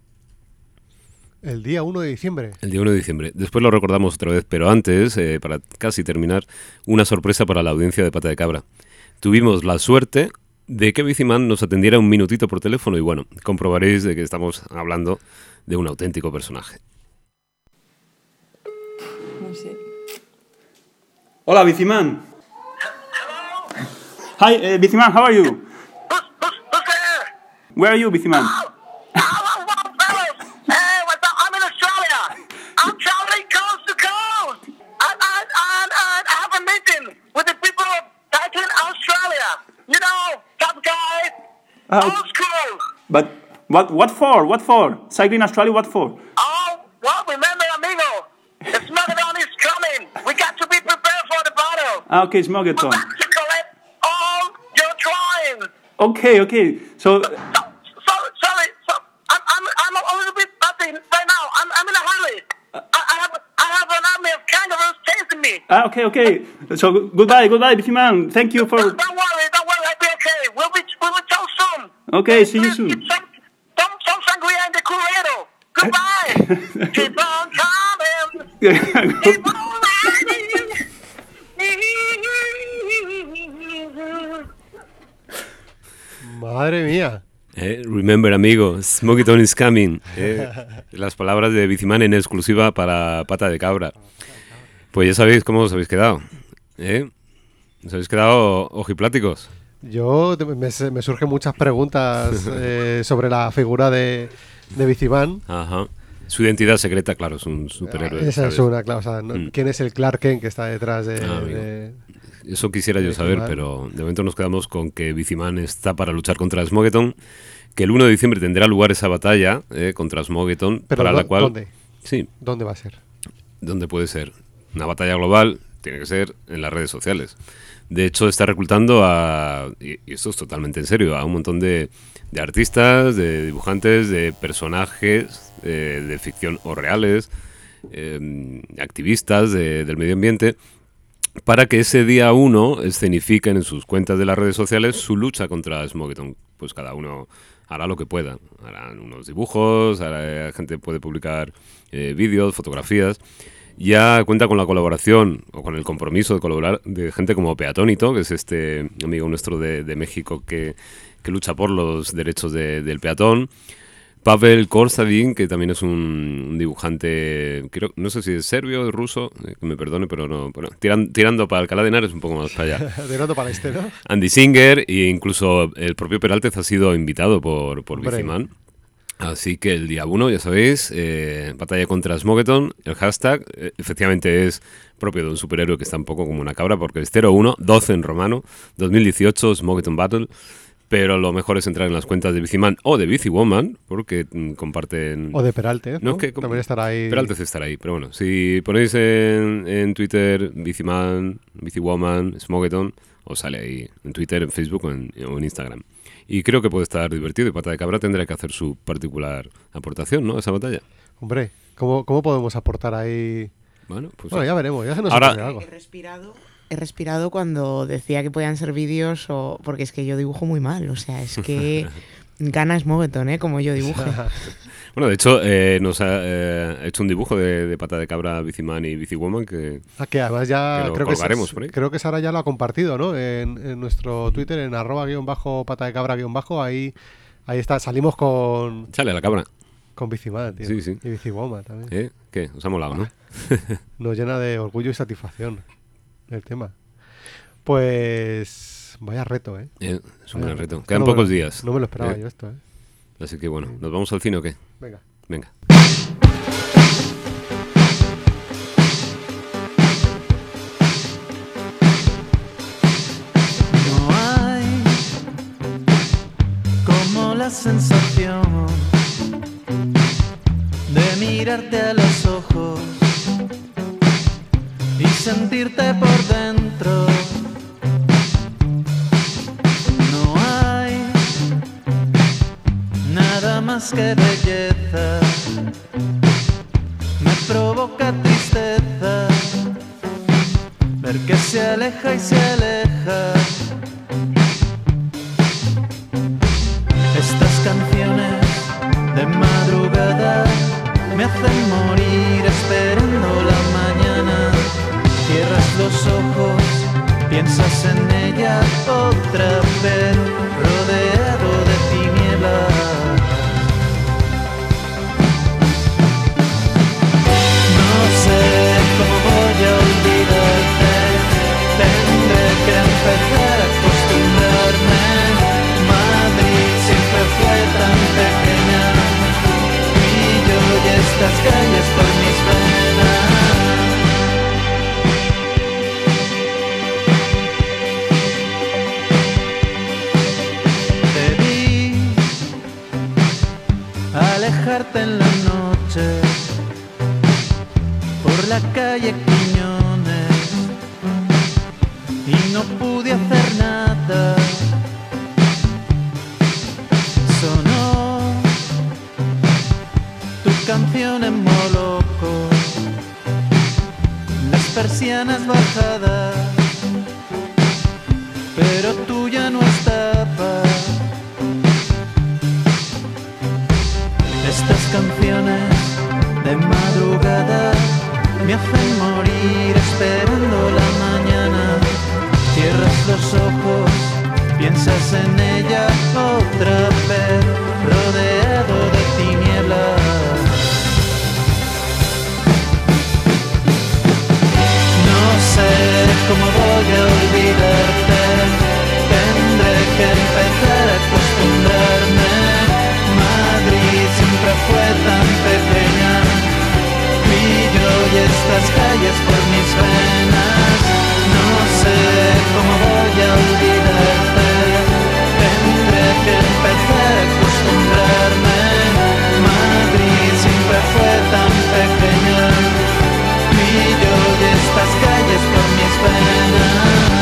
El día uno de diciembre. El día uno de diciembre. Después lo recordamos otra vez, pero antes, eh, para casi terminar, una sorpresa para la audiencia de Pata de Cabra. Tuvimos la suerte de que Bizimán nos atendiera un minutito por teléfono y bueno, comprobaréis de que estamos hablando de un auténtico personaje. No sé. Hola, Bizimán. Hi, uh, Bizimán, how are you? Where are you, Bizimán? Uh, Old school. But what what for? What for? Cycling Australia, what for? Oh, well, remember, amigo, the Smogeton is coming. We got to be prepared for the battle. Ah, okay, Smogeton. To collect all your drawings. Okay, okay. So, So, so sorry, so, I'm, I'm, I'm a little bit busy right now. I'm, I'm in a hurry. I, I have, I have an army of kangaroos chasing me. ah, okay, okay. So, goodbye, goodbye, Bizimán. Thank you for... Don't worry, don't worry, I'll be okay. We'll be, we'll be talk soon. Okay, see you soon. Some, some, some sangria in the cooler. Goodbye. Keep on coming. Keep on riding. Madre mía. Eh, remember, amigo, Smogeton is coming. Eh, las palabras de Bizimán en exclusiva para Pata de Cabra. Pues ya sabéis cómo os habéis quedado. ¿Eh? ¿Os habéis quedado ojipláticos? Yo me, me surgen muchas preguntas eh, sobre la figura de, de Bizimán. Ajá. Su identidad secreta, claro, es un superhéroe. Esa ¿sabes? es una, claro. O sea, ¿no? Mm. ¿Quién es el Clark Kent que está detrás de...? Ah, de Eso quisiera yo de saber, Bizimán? pero de momento nos quedamos con que Bizimán está para luchar contra Smogeton, que el uno de diciembre tendrá lugar esa batalla eh, contra Smogeton, Pero para ¿dó- la cual... ¿dónde? Sí. ¿Dónde va a ser? ¿Dónde puede ser? Una batalla global tiene que ser en las redes sociales. De hecho, está reclutando a, y y esto es totalmente en serio, a un montón de, de artistas, de dibujantes, de personajes eh, de ficción o reales, eh, activistas de- del medio ambiente, para que ese día uno escenifiquen en sus cuentas de las redes sociales su lucha contra Smogeton. Pues cada uno hará lo que pueda. Harán unos dibujos, hará- la gente puede publicar eh, vídeos, fotografías. Ya cuenta con la colaboración o con el compromiso de colaborar de gente como Peatónito, que es este amigo nuestro de, de México que, que lucha por los derechos de- del peatón. Pavel Korsadin, que también es un, un dibujante, creo, no sé si es serbio o ruso, eh, que me perdone, pero no, bueno, tiran- tirando para Alcalá de Henares, un poco más para allá. Tirando para este, ¿no? Andy Singer e incluso el propio Peraltez ha sido invitado por, por Hombre. Bizimán. Así que el día uno, ya sabéis, eh, batalla contra Smogeton, el hashtag, eh, efectivamente es propio de un superhéroe que está un poco como una cabra, porque es cero uno doce en romano, dos mil dieciocho, Smogeton Battle, pero lo mejor es entrar en las cuentas de Bizimán o de Biziwoman, porque mm, comparten... O de Peraltez, ¿no? es que com- También estará ahí. Peraltez estará ahí, pero bueno, si ponéis en, en Twitter Bizimán, Biziwoman, Smogeton, os sale ahí en Twitter, en Facebook o en, o en Instagram. Y creo que puede estar divertido y Pata de Cabra tendrá que hacer su particular aportación, ¿no?, a esa batalla. Hombre, ¿cómo, cómo podemos aportar ahí? Bueno, pues bueno ya veremos, ya se nos ahora, ocurre algo. He respirado, he respirado cuando decía que podían ser vídeos, o porque es que yo dibujo muy mal, o sea, es que gana Smogeton, ¿eh?, como yo dibuje. Bueno, de hecho, eh, nos ha eh, hecho un dibujo de, de Pata de Cabra, Biciman y Biciwoman que, ah, que además ya que lo creo, colgaremos que, por ahí. creo que Sara ya lo ha compartido, ¿no? En, en nuestro Twitter, en arroba guión bajo Pata de Cabra guión bajo, ahí, ahí está, salimos con... Chale, a la cabra. Con Biciman, tío. Sí, sí. Y Biciwoman también. ¿Eh? ¿Qué? Os ha molado, ¿no? Nos llena de orgullo y satisfacción el tema. Pues... vaya reto, ¿eh? eh es un vaya gran reto. reto. Quedan no pocos me, días. No me lo esperaba ¿eh? yo esto, ¿eh? Así que bueno, ¿nos vamos al cine o qué? Venga. Venga. No hay como la sensación de mirarte a los ojos y sentirte por dentro. No hay nada más que belleza, me provoca tristeza ver que se aleja y se aleja. Estas canciones de madrugada me hacen morir esperando la mañana. Cierras los ojos, piensas en ella otra vez, rodeado de tinieblas. No sé cómo voy a olvidarte, tendré que empezar a acostumbrarme. Madrid siempre fue tan pequeña, y yo y estas calles por mis venas. Te vi alejarte en la noche por la calle Quiñones y no pude hacer nada. Sonó tu canción en Moloco, las persianas bajadas, pero tú ya no estabas. Estas canciones de madrugada me hacen morir esperando la mañana. Cierras los ojos, piensas en ella otra vez, rodeado de tinieblas. No sé cómo voy a olvidarte, tendré que empezar a acostumbrarme. Madrid siempre fue tan pequeña, y yo y estas calles por mis venas. No sé cómo voy a olvidarte, tendré que empezar a acostumbrarme. Madrid siempre fue tan pequeña, y yo y estas calles por mis venas.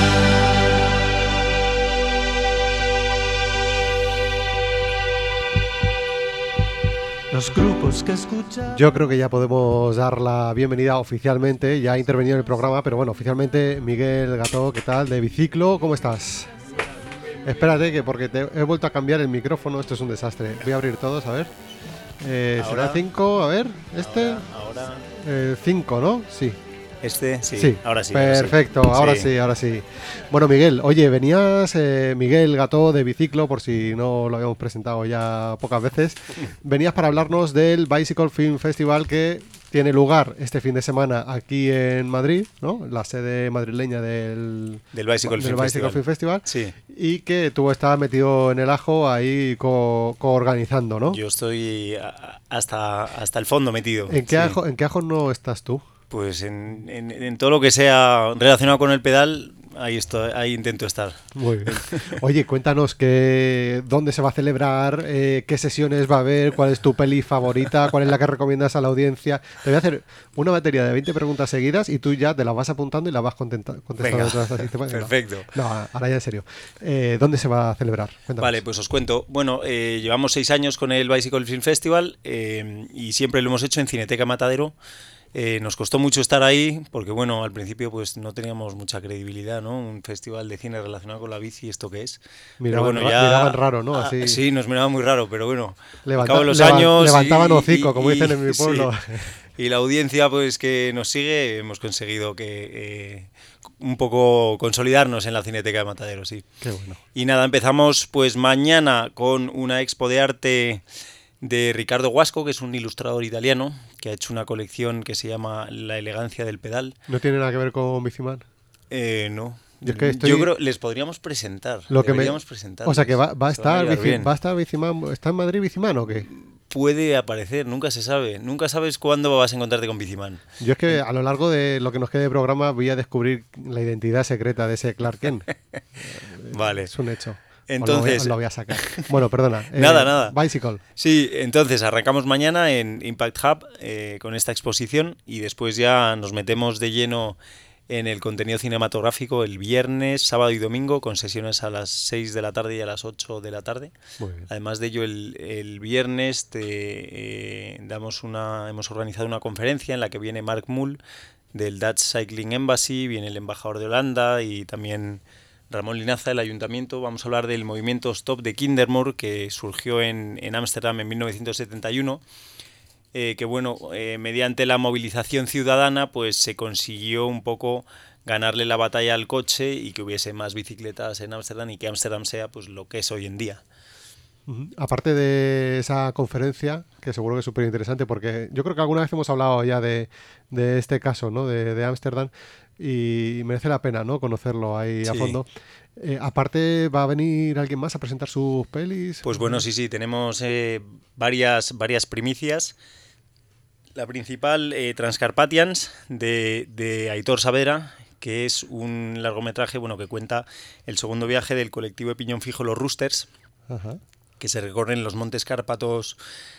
Los grupos que escuchan. Yo creo que ya podemos dar la bienvenida oficialmente. Ya ha intervenido en el programa, pero bueno, oficialmente Miguel Gató, ¿qué tal? De Biciclo, ¿cómo estás? Espérate, que porque te he vuelto a cambiar el micrófono, esto es un desastre. Voy a abrir todos, a ver. Eh, Ahora- será cinco, a ver, este. Ahora, cinco, ¿no? Sí. este, sí, Sí, ahora sí. ahora sí. Perfecto, ahora sí. ahora sí. Bueno, Miguel, oye, venías, eh, Miguel Gató de Biciclo, por si no lo habíamos presentado ya pocas veces, venías para hablarnos del Bicycle Film Festival que tiene lugar este fin de semana aquí en Madrid, ¿no? La sede madrileña del, Del Bicycle del Film Bicycle Festival. Film Festival. Sí. Y que tú estás metido en el ajo ahí co- coorganizando, ¿no? Yo estoy a- hasta, hasta el fondo metido. ¿En qué, sí. ajo, ¿En qué ajo no estás tú? Pues en, en- en todo lo que sea relacionado con el pedal, ahí estoy, ahí intento estar. Muy bien. Oye, cuéntanos que, dónde se va a celebrar, eh, qué sesiones va a haber, cuál es tu peli favorita, cuál es la que recomiendas a la audiencia. Te voy a hacer una batería de veinte preguntas seguidas y tú ya te las vas apuntando y las vas contenta- contestando. Venga, todas así. ¿Te parece? perfecto. No, ahora ya en serio. Eh, ¿Dónde se va a celebrar? Cuéntanos. Vale, pues os cuento. Bueno, eh, llevamos seis años con el Bicycle Film Festival eh, y siempre lo hemos hecho en Cineteca Matadero. Eh, nos costó mucho estar ahí porque, bueno, al principio pues no teníamos mucha credibilidad, ¿no? Un festival de cine relacionado con la bici, ¿esto qué es? Miraban, pero bueno, ya... miraban raro, ¿no? Así... Ah, sí, nos miraban muy raro, pero bueno, Levanta, al cabo de los leva, años... Levantaban y, hocico, y, como y, dicen en mi pueblo. Sí, y la audiencia pues que nos sigue, hemos conseguido que... Eh, un poco consolidarnos en la Cineteca de Matadero, sí. Qué bueno. Y nada, empezamos pues mañana con una expo de arte de Ricardo Guasco, que es un ilustrador italiano, que ha hecho una colección que se llama La elegancia del pedal. ¿No tiene nada que ver con Biciman? Eh, no. Yo, es que estoy... Yo creo les podríamos presentar. Lo que me... presentar. O sea que va, va a estar va a Bici... va a estar Biciman, ¿está en Madrid Biciman o qué? Puede aparecer, nunca se sabe. Nunca sabes cuándo vas a encontrarte con Biciman. Yo es que a lo largo de lo que nos quede de programa voy a descubrir la identidad secreta de ese Clark Kent. Vale. Es un hecho. Entonces, os lo voy a sacar. Bueno, perdona. Eh, nada, nada. Bicycle. Sí, entonces arrancamos mañana en Impact Hub eh, con esta exposición y después ya nos metemos de lleno en el contenido cinematográfico el viernes, sábado y domingo con sesiones a las seis de la tarde y a las ocho de la tarde. Muy bien. Además de ello, el, el viernes te, eh, damos una, hemos organizado una conferencia en la que viene Mark Mull del Dutch Cycling Embassy, viene el embajador de Holanda y también Ramón Linaza del Ayuntamiento. Vamos a hablar del movimiento Stop de Kindermoor que surgió en Ámsterdam en, en mil novecientos setenta y uno. Eh, que bueno, eh, mediante la movilización ciudadana pues se consiguió un poco ganarle la batalla al coche y que hubiese más bicicletas en Ámsterdam y que Ámsterdam sea pues lo que es hoy en día. Uh-huh. Aparte de esa conferencia, que seguro que es súper interesante, porque yo creo que alguna vez hemos hablado ya de, de este caso, ¿no? de Ámsterdam, y merece la pena, ¿no? Conocerlo ahí sí. a fondo. Eh, aparte, ¿va a venir alguien más a presentar sus pelis? Pues bueno, sí, sí, tenemos eh, varias, varias primicias. La principal, eh, Transcarpathians, de, de Aitor Saavedra, que es un largometraje bueno, que cuenta el segundo viaje del colectivo de Piñón Fijo Los Roosters, Ajá. que se recorren los montes Cárpatos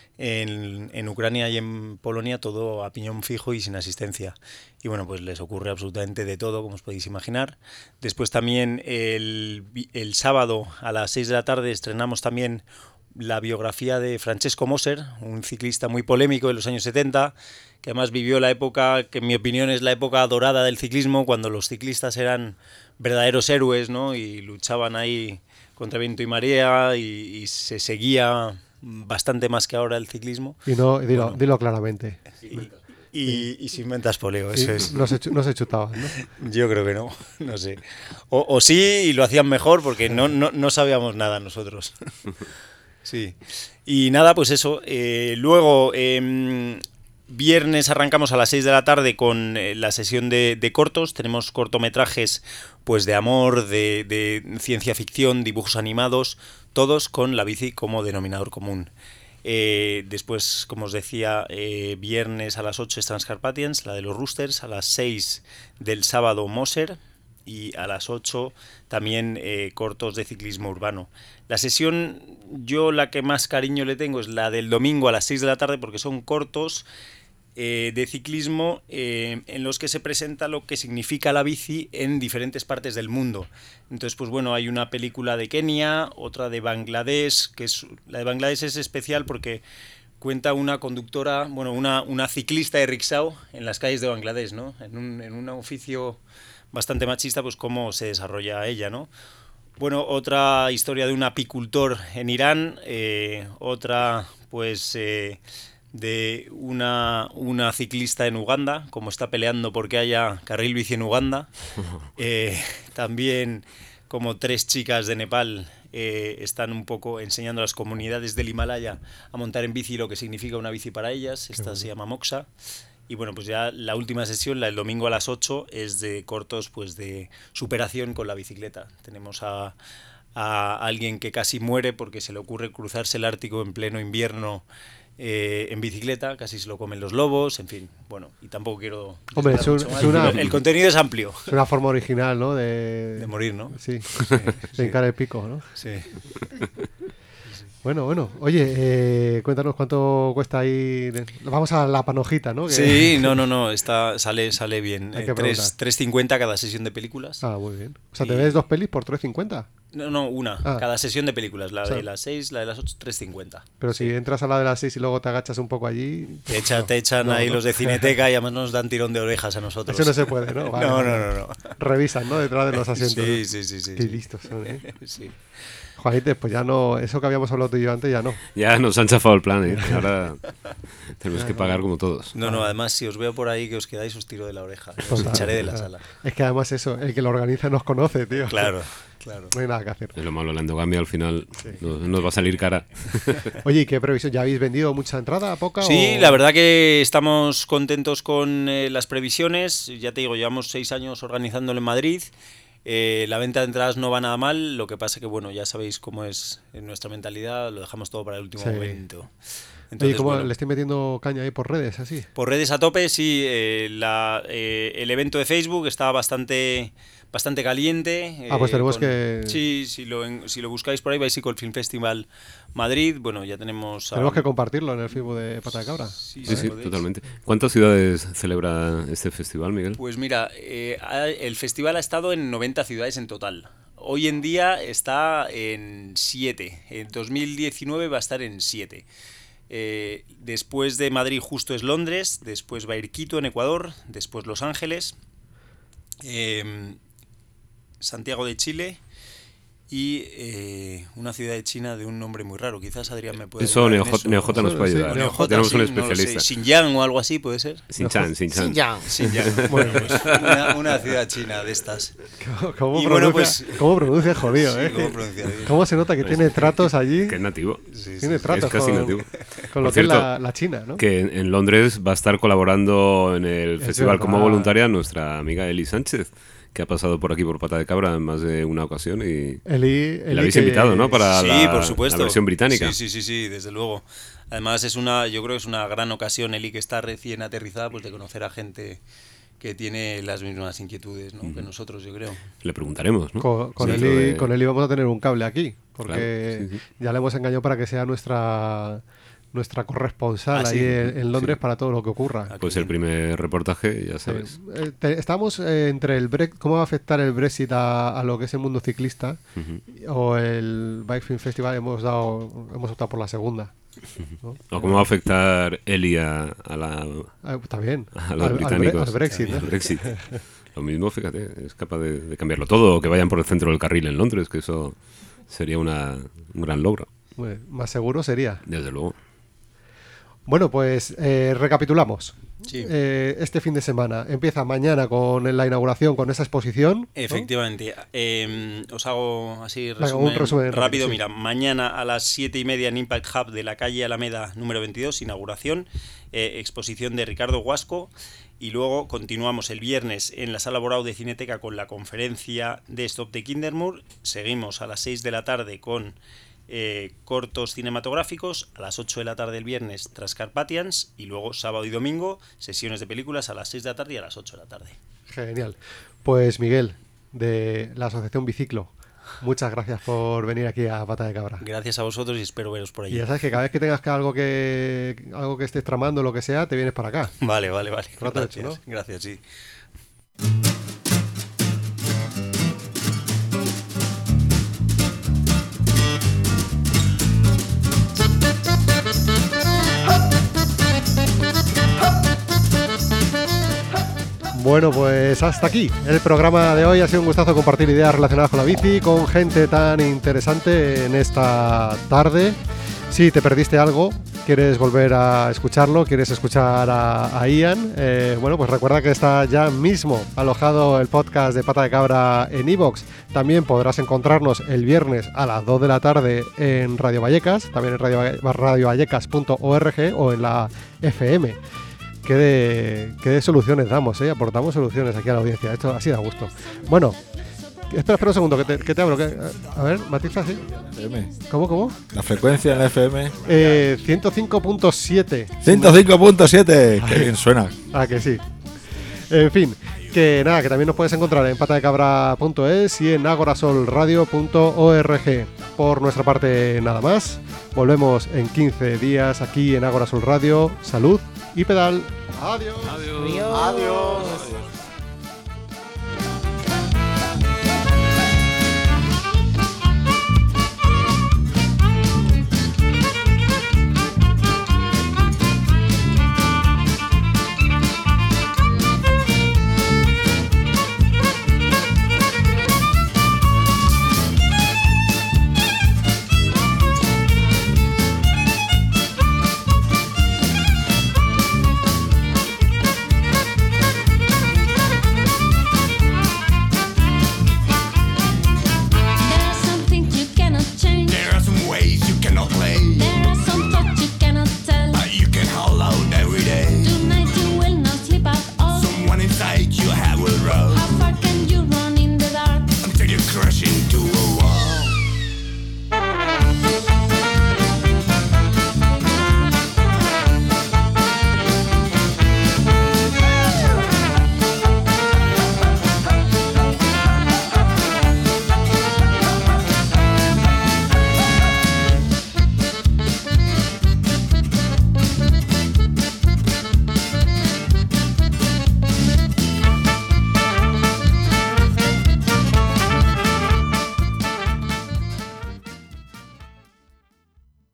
en, en Ucrania y en Polonia, todo a piñón fijo y sin asistencia. Y bueno, pues les ocurre absolutamente de todo, como os podéis imaginar. Después también el, el sábado a las seis de la tarde estrenamos también la biografía de Francesco Moser, un ciclista muy polémico de los años setenta, que además vivió la época, que en mi opinión es la época dorada del ciclismo, cuando los ciclistas eran verdaderos héroes, ¿no? Y luchaban ahí contra viento y marea y, y se seguía bastante más que ahora el ciclismo. Y no, dilo, bueno, dilo claramente. Y, y, y sin mentas poleo, eso es. No se, no se chutaban, ¿no? Yo creo que no, no sé. O, o sí, y lo hacían mejor, porque no, no, no sabíamos nada nosotros. Sí. Y nada, pues eso. Eh, luego, eh, viernes arrancamos a las seis de la tarde con eh, la sesión de, de cortos. Tenemos cortometrajes pues de amor, de, de ciencia ficción, dibujos animados, todos con la bici como denominador común. Eh, después, como os decía, eh, viernes a las ocho es Transcarpathians, la de los Roosters, a las seis del sábado Moser y a las ocho también eh, cortos de ciclismo urbano. La sesión, yo la que más cariño le tengo es la del domingo a las seis de la tarde porque son cortos eh, de ciclismo eh, en los que se presenta lo que significa la bici en diferentes partes del mundo. Entonces, pues bueno, hay una película de Kenia, otra de Bangladesh, que es la de Bangladesh es especial porque cuenta una conductora, bueno, una, una ciclista de rickshaw en las calles de Bangladesh, ¿no? En un, en un oficio bastante machista, pues cómo se desarrolla ella, ¿no? Bueno, otra historia de un apicultor en Irán, eh, otra, pues, eh, de una, una ciclista en Uganda, como está peleando porque haya carril bici en Uganda. Eh, también como tres chicas de Nepal eh, están un poco enseñando a las comunidades del Himalaya a montar en bici lo que significa una bici para ellas. Esta se llama Moksha. Y bueno, pues ya la última sesión, la del domingo a las ocho, es de cortos pues de superación con la bicicleta. Tenemos a, a alguien que casi muere porque se le ocurre cruzarse el Ártico en pleno invierno eh, en bicicleta, casi se lo comen los lobos, en fin, bueno, y tampoco quiero... Hombre, es, un, es una, el contenido es amplio. Es una forma original, ¿no? De, de morir, ¿no? Sí, sí de hincar el pico, ¿no? Sí. Bueno, bueno. Oye, eh, cuéntanos cuánto cuesta ahí. Vamos a la panojita, ¿no? Que... Sí, no, no, no. Está, sale, sale bien. Hay Eh, que tres- tres cincuenta cada sesión de películas. Ah, muy bien. O sea, ¿te Y- ves dos pelis por tres cincuenta? No, no, una. Ah. Cada sesión de películas. La O sea- de las seis, la de las ocho, tres cincuenta. Pero si entras a la de las seis y luego te agachas un poco allí... Te, echa- te echan No, ahí no. los de Cineteca y además nos dan tirón de orejas a nosotros. Eso no se puede, ¿no? Vale, no, vale. no, no, no. Revisan, ¿no? Detrás de los asientos. Sí, sí, sí, sí. Qué sí. listos son, ¿eh? Sí. Juanite, pues ya no... Eso que habíamos hablado tú y yo antes, ya no. Ya nos han chafado el plan, ¿eh? Ahora tenemos que pagar como todos. No, no, además si os veo por ahí que os quedáis os tiro de la oreja. Os Total, echaré de la total. sala. Es que además eso, el que lo organiza nos conoce, tío. Claro, claro. No hay nada que hacer. Es lo malo, la endogamia al final nos, nos va a salir cara. Oye, ¿y qué previsión? ¿Ya habéis vendido mucha entrada, poca? Sí, o... la verdad que estamos contentos con eh, las previsiones. Ya te digo, llevamos seis años organizándolo en Madrid. Eh, la venta de entradas no va nada mal. Lo que pasa que, bueno, ya sabéis cómo es en nuestra mentalidad. Lo dejamos todo para el último Sí. momento. Oye, Entonces, ¿cómo bueno, le estoy metiendo caña ahí por redes, así? por redes a tope, sí. eh, la, eh, el evento de Facebook está bastante... Bastante caliente. Ah, pues eh, tenemos con- que- Sí, si lo, en- si lo buscáis por ahí, Bicycle Film Festival Madrid. Bueno, ya tenemos... a- Tenemos que compartirlo en el Facebook de Pata de Cabra. Sí, Sí, si sí, podéis. totalmente. ¿Cuántas ciudades celebra este festival, Miguel? Pues mira, eh, ha- el festival ha estado en noventa ciudades en total. Hoy en día está en siete. En dos mil diecinueve va a estar en siete. Eh, después de Madrid justo es Londres, después va a ir Quito en Ecuador, después Los Ángeles, eh, Santiago de Chile y eh, una ciudad de China de un nombre muy raro. Quizás Adrián me puede Eso, ayudar en Neoj- Neojota nos puede Sí, ayudar. Neojota, Tenemos sí, un no lo sé. especialista. Xinjiang o algo así, ¿puede ser? Sinchan, Sinchan. Xinjiang. Xinjiang. Bueno, Pues una, una ciudad china de estas. ¿Cómo, cómo Y bueno, pronuncia, pues- ¿Cómo pronuncia jodido, Sí, eh? cómo Que- pronuncia bien. ¿Cómo se nota que tiene tratos allí? Que es nativo. Tiene tratos es casi con, nativo. con lo Por que es cierto, la, la China, ¿no? Que en, en Londres va a estar colaborando en el Es festival verdad. como voluntaria nuestra amiga Eli Sánchez, que ha pasado por aquí por Pata de Cabra en más de una ocasión y, Eli, y Eli la habéis que- invitado, ¿no? Para Sí, la, por supuesto. la versión británica. Sí, sí, sí, sí, desde luego. Además es una, yo creo que es una gran ocasión, Eli, que está recién aterrizada, pues de conocer a gente que tiene las mismas inquietudes, ¿no? que nosotros, yo creo. Le preguntaremos, ¿no? Con, con Sí, Eli, lo de- con Eli vamos a tener un cable aquí, porque Claro, sí, sí. ya le hemos engañado para que sea nuestra nuestra corresponsal Ah, ahí sí. en, en Londres Sí. para todo lo que ocurra. Pues el primer reportaje, ya sabes. Eh, te- estamos eh, entre el Brexit, cómo va a afectar el Brexit a, a lo que es el mundo ciclista Ujú. o el Bike Film Festival. Hemos dado, hemos optado por la segunda. ¿no? O cómo va a afectar Eli a, a la, Ah, también. a los Al- al bre- británicos. al Brexit, ¿no? Al Brexit. Lo mismo, fíjate, es capaz de, de cambiarlo todo, o que vayan por el centro del carril en Londres, que eso sería una, un gran logro, Bueno, más seguro sería. desde luego. Bueno, pues eh, recapitulamos. Sí. Eh, este fin de semana empieza mañana con la inauguración, con esa exposición. ¿no? Efectivamente. Eh, os hago así Venga, resumen, un resumen rápido, rápido. sí. Mira, mañana a las siete y media en Impact Hub de la calle Alameda número veintidós, inauguración, eh, exposición de Ricardo Guasco. Y luego continuamos el viernes en la Sala Borau de Cineteca con la conferencia de Stop the Kindermoor. Seguimos a las seis de la tarde con eh, cortos cinematográficos. A las ocho de la tarde el viernes Transcarpathians. Y luego sábado y domingo sesiones de películas a las seis de la tarde y a las ocho de la tarde. Genial. Pues Miguel, de la Asociación Biciclo, muchas gracias por venir aquí a Pata de Cabra. Gracias a vosotros y espero veros por Y allí. ya sabes que cada vez que tengas que algo que algo que estés tramando, lo que sea, te vienes para acá. Vale, vale, vale. Rato Gracias, hecho, ¿no? gracias, sí. Bueno, pues hasta aquí el programa de hoy. Ha sido un gustazo compartir ideas relacionadas con la bici, con gente tan interesante en esta tarde. Si te perdiste algo, quieres volver a escucharlo, quieres escuchar a, a Ian, eh, bueno, pues recuerda que está ya mismo alojado el podcast de Pata de Cabra en iVoox. También podrás encontrarnos el viernes a las dos de la tarde en Radio Vallecas, también en radio, radio vallecas punto org o en la F M. ¿Qué de, qué de soluciones damos, ¿eh? Aportamos soluciones aquí a la audiencia. Esto así da gusto. Bueno, Espera, espera un segundo, que te, que te abro. Que, a ver, matiza, sí. F M. ¿Cómo, cómo? La frecuencia en la F M. Eh, ciento cinco punto siete. ciento cinco punto siete. Qué bien suena. Ah, que sí. En fin, que nada, que también nos puedes encontrar en patadecabra punto es y en agorasolradio punto org. Por nuestra parte, nada más. Volvemos en quince días aquí en Agora Sol Radio. Salud y pedal. Adiós. Adiós. Adiós.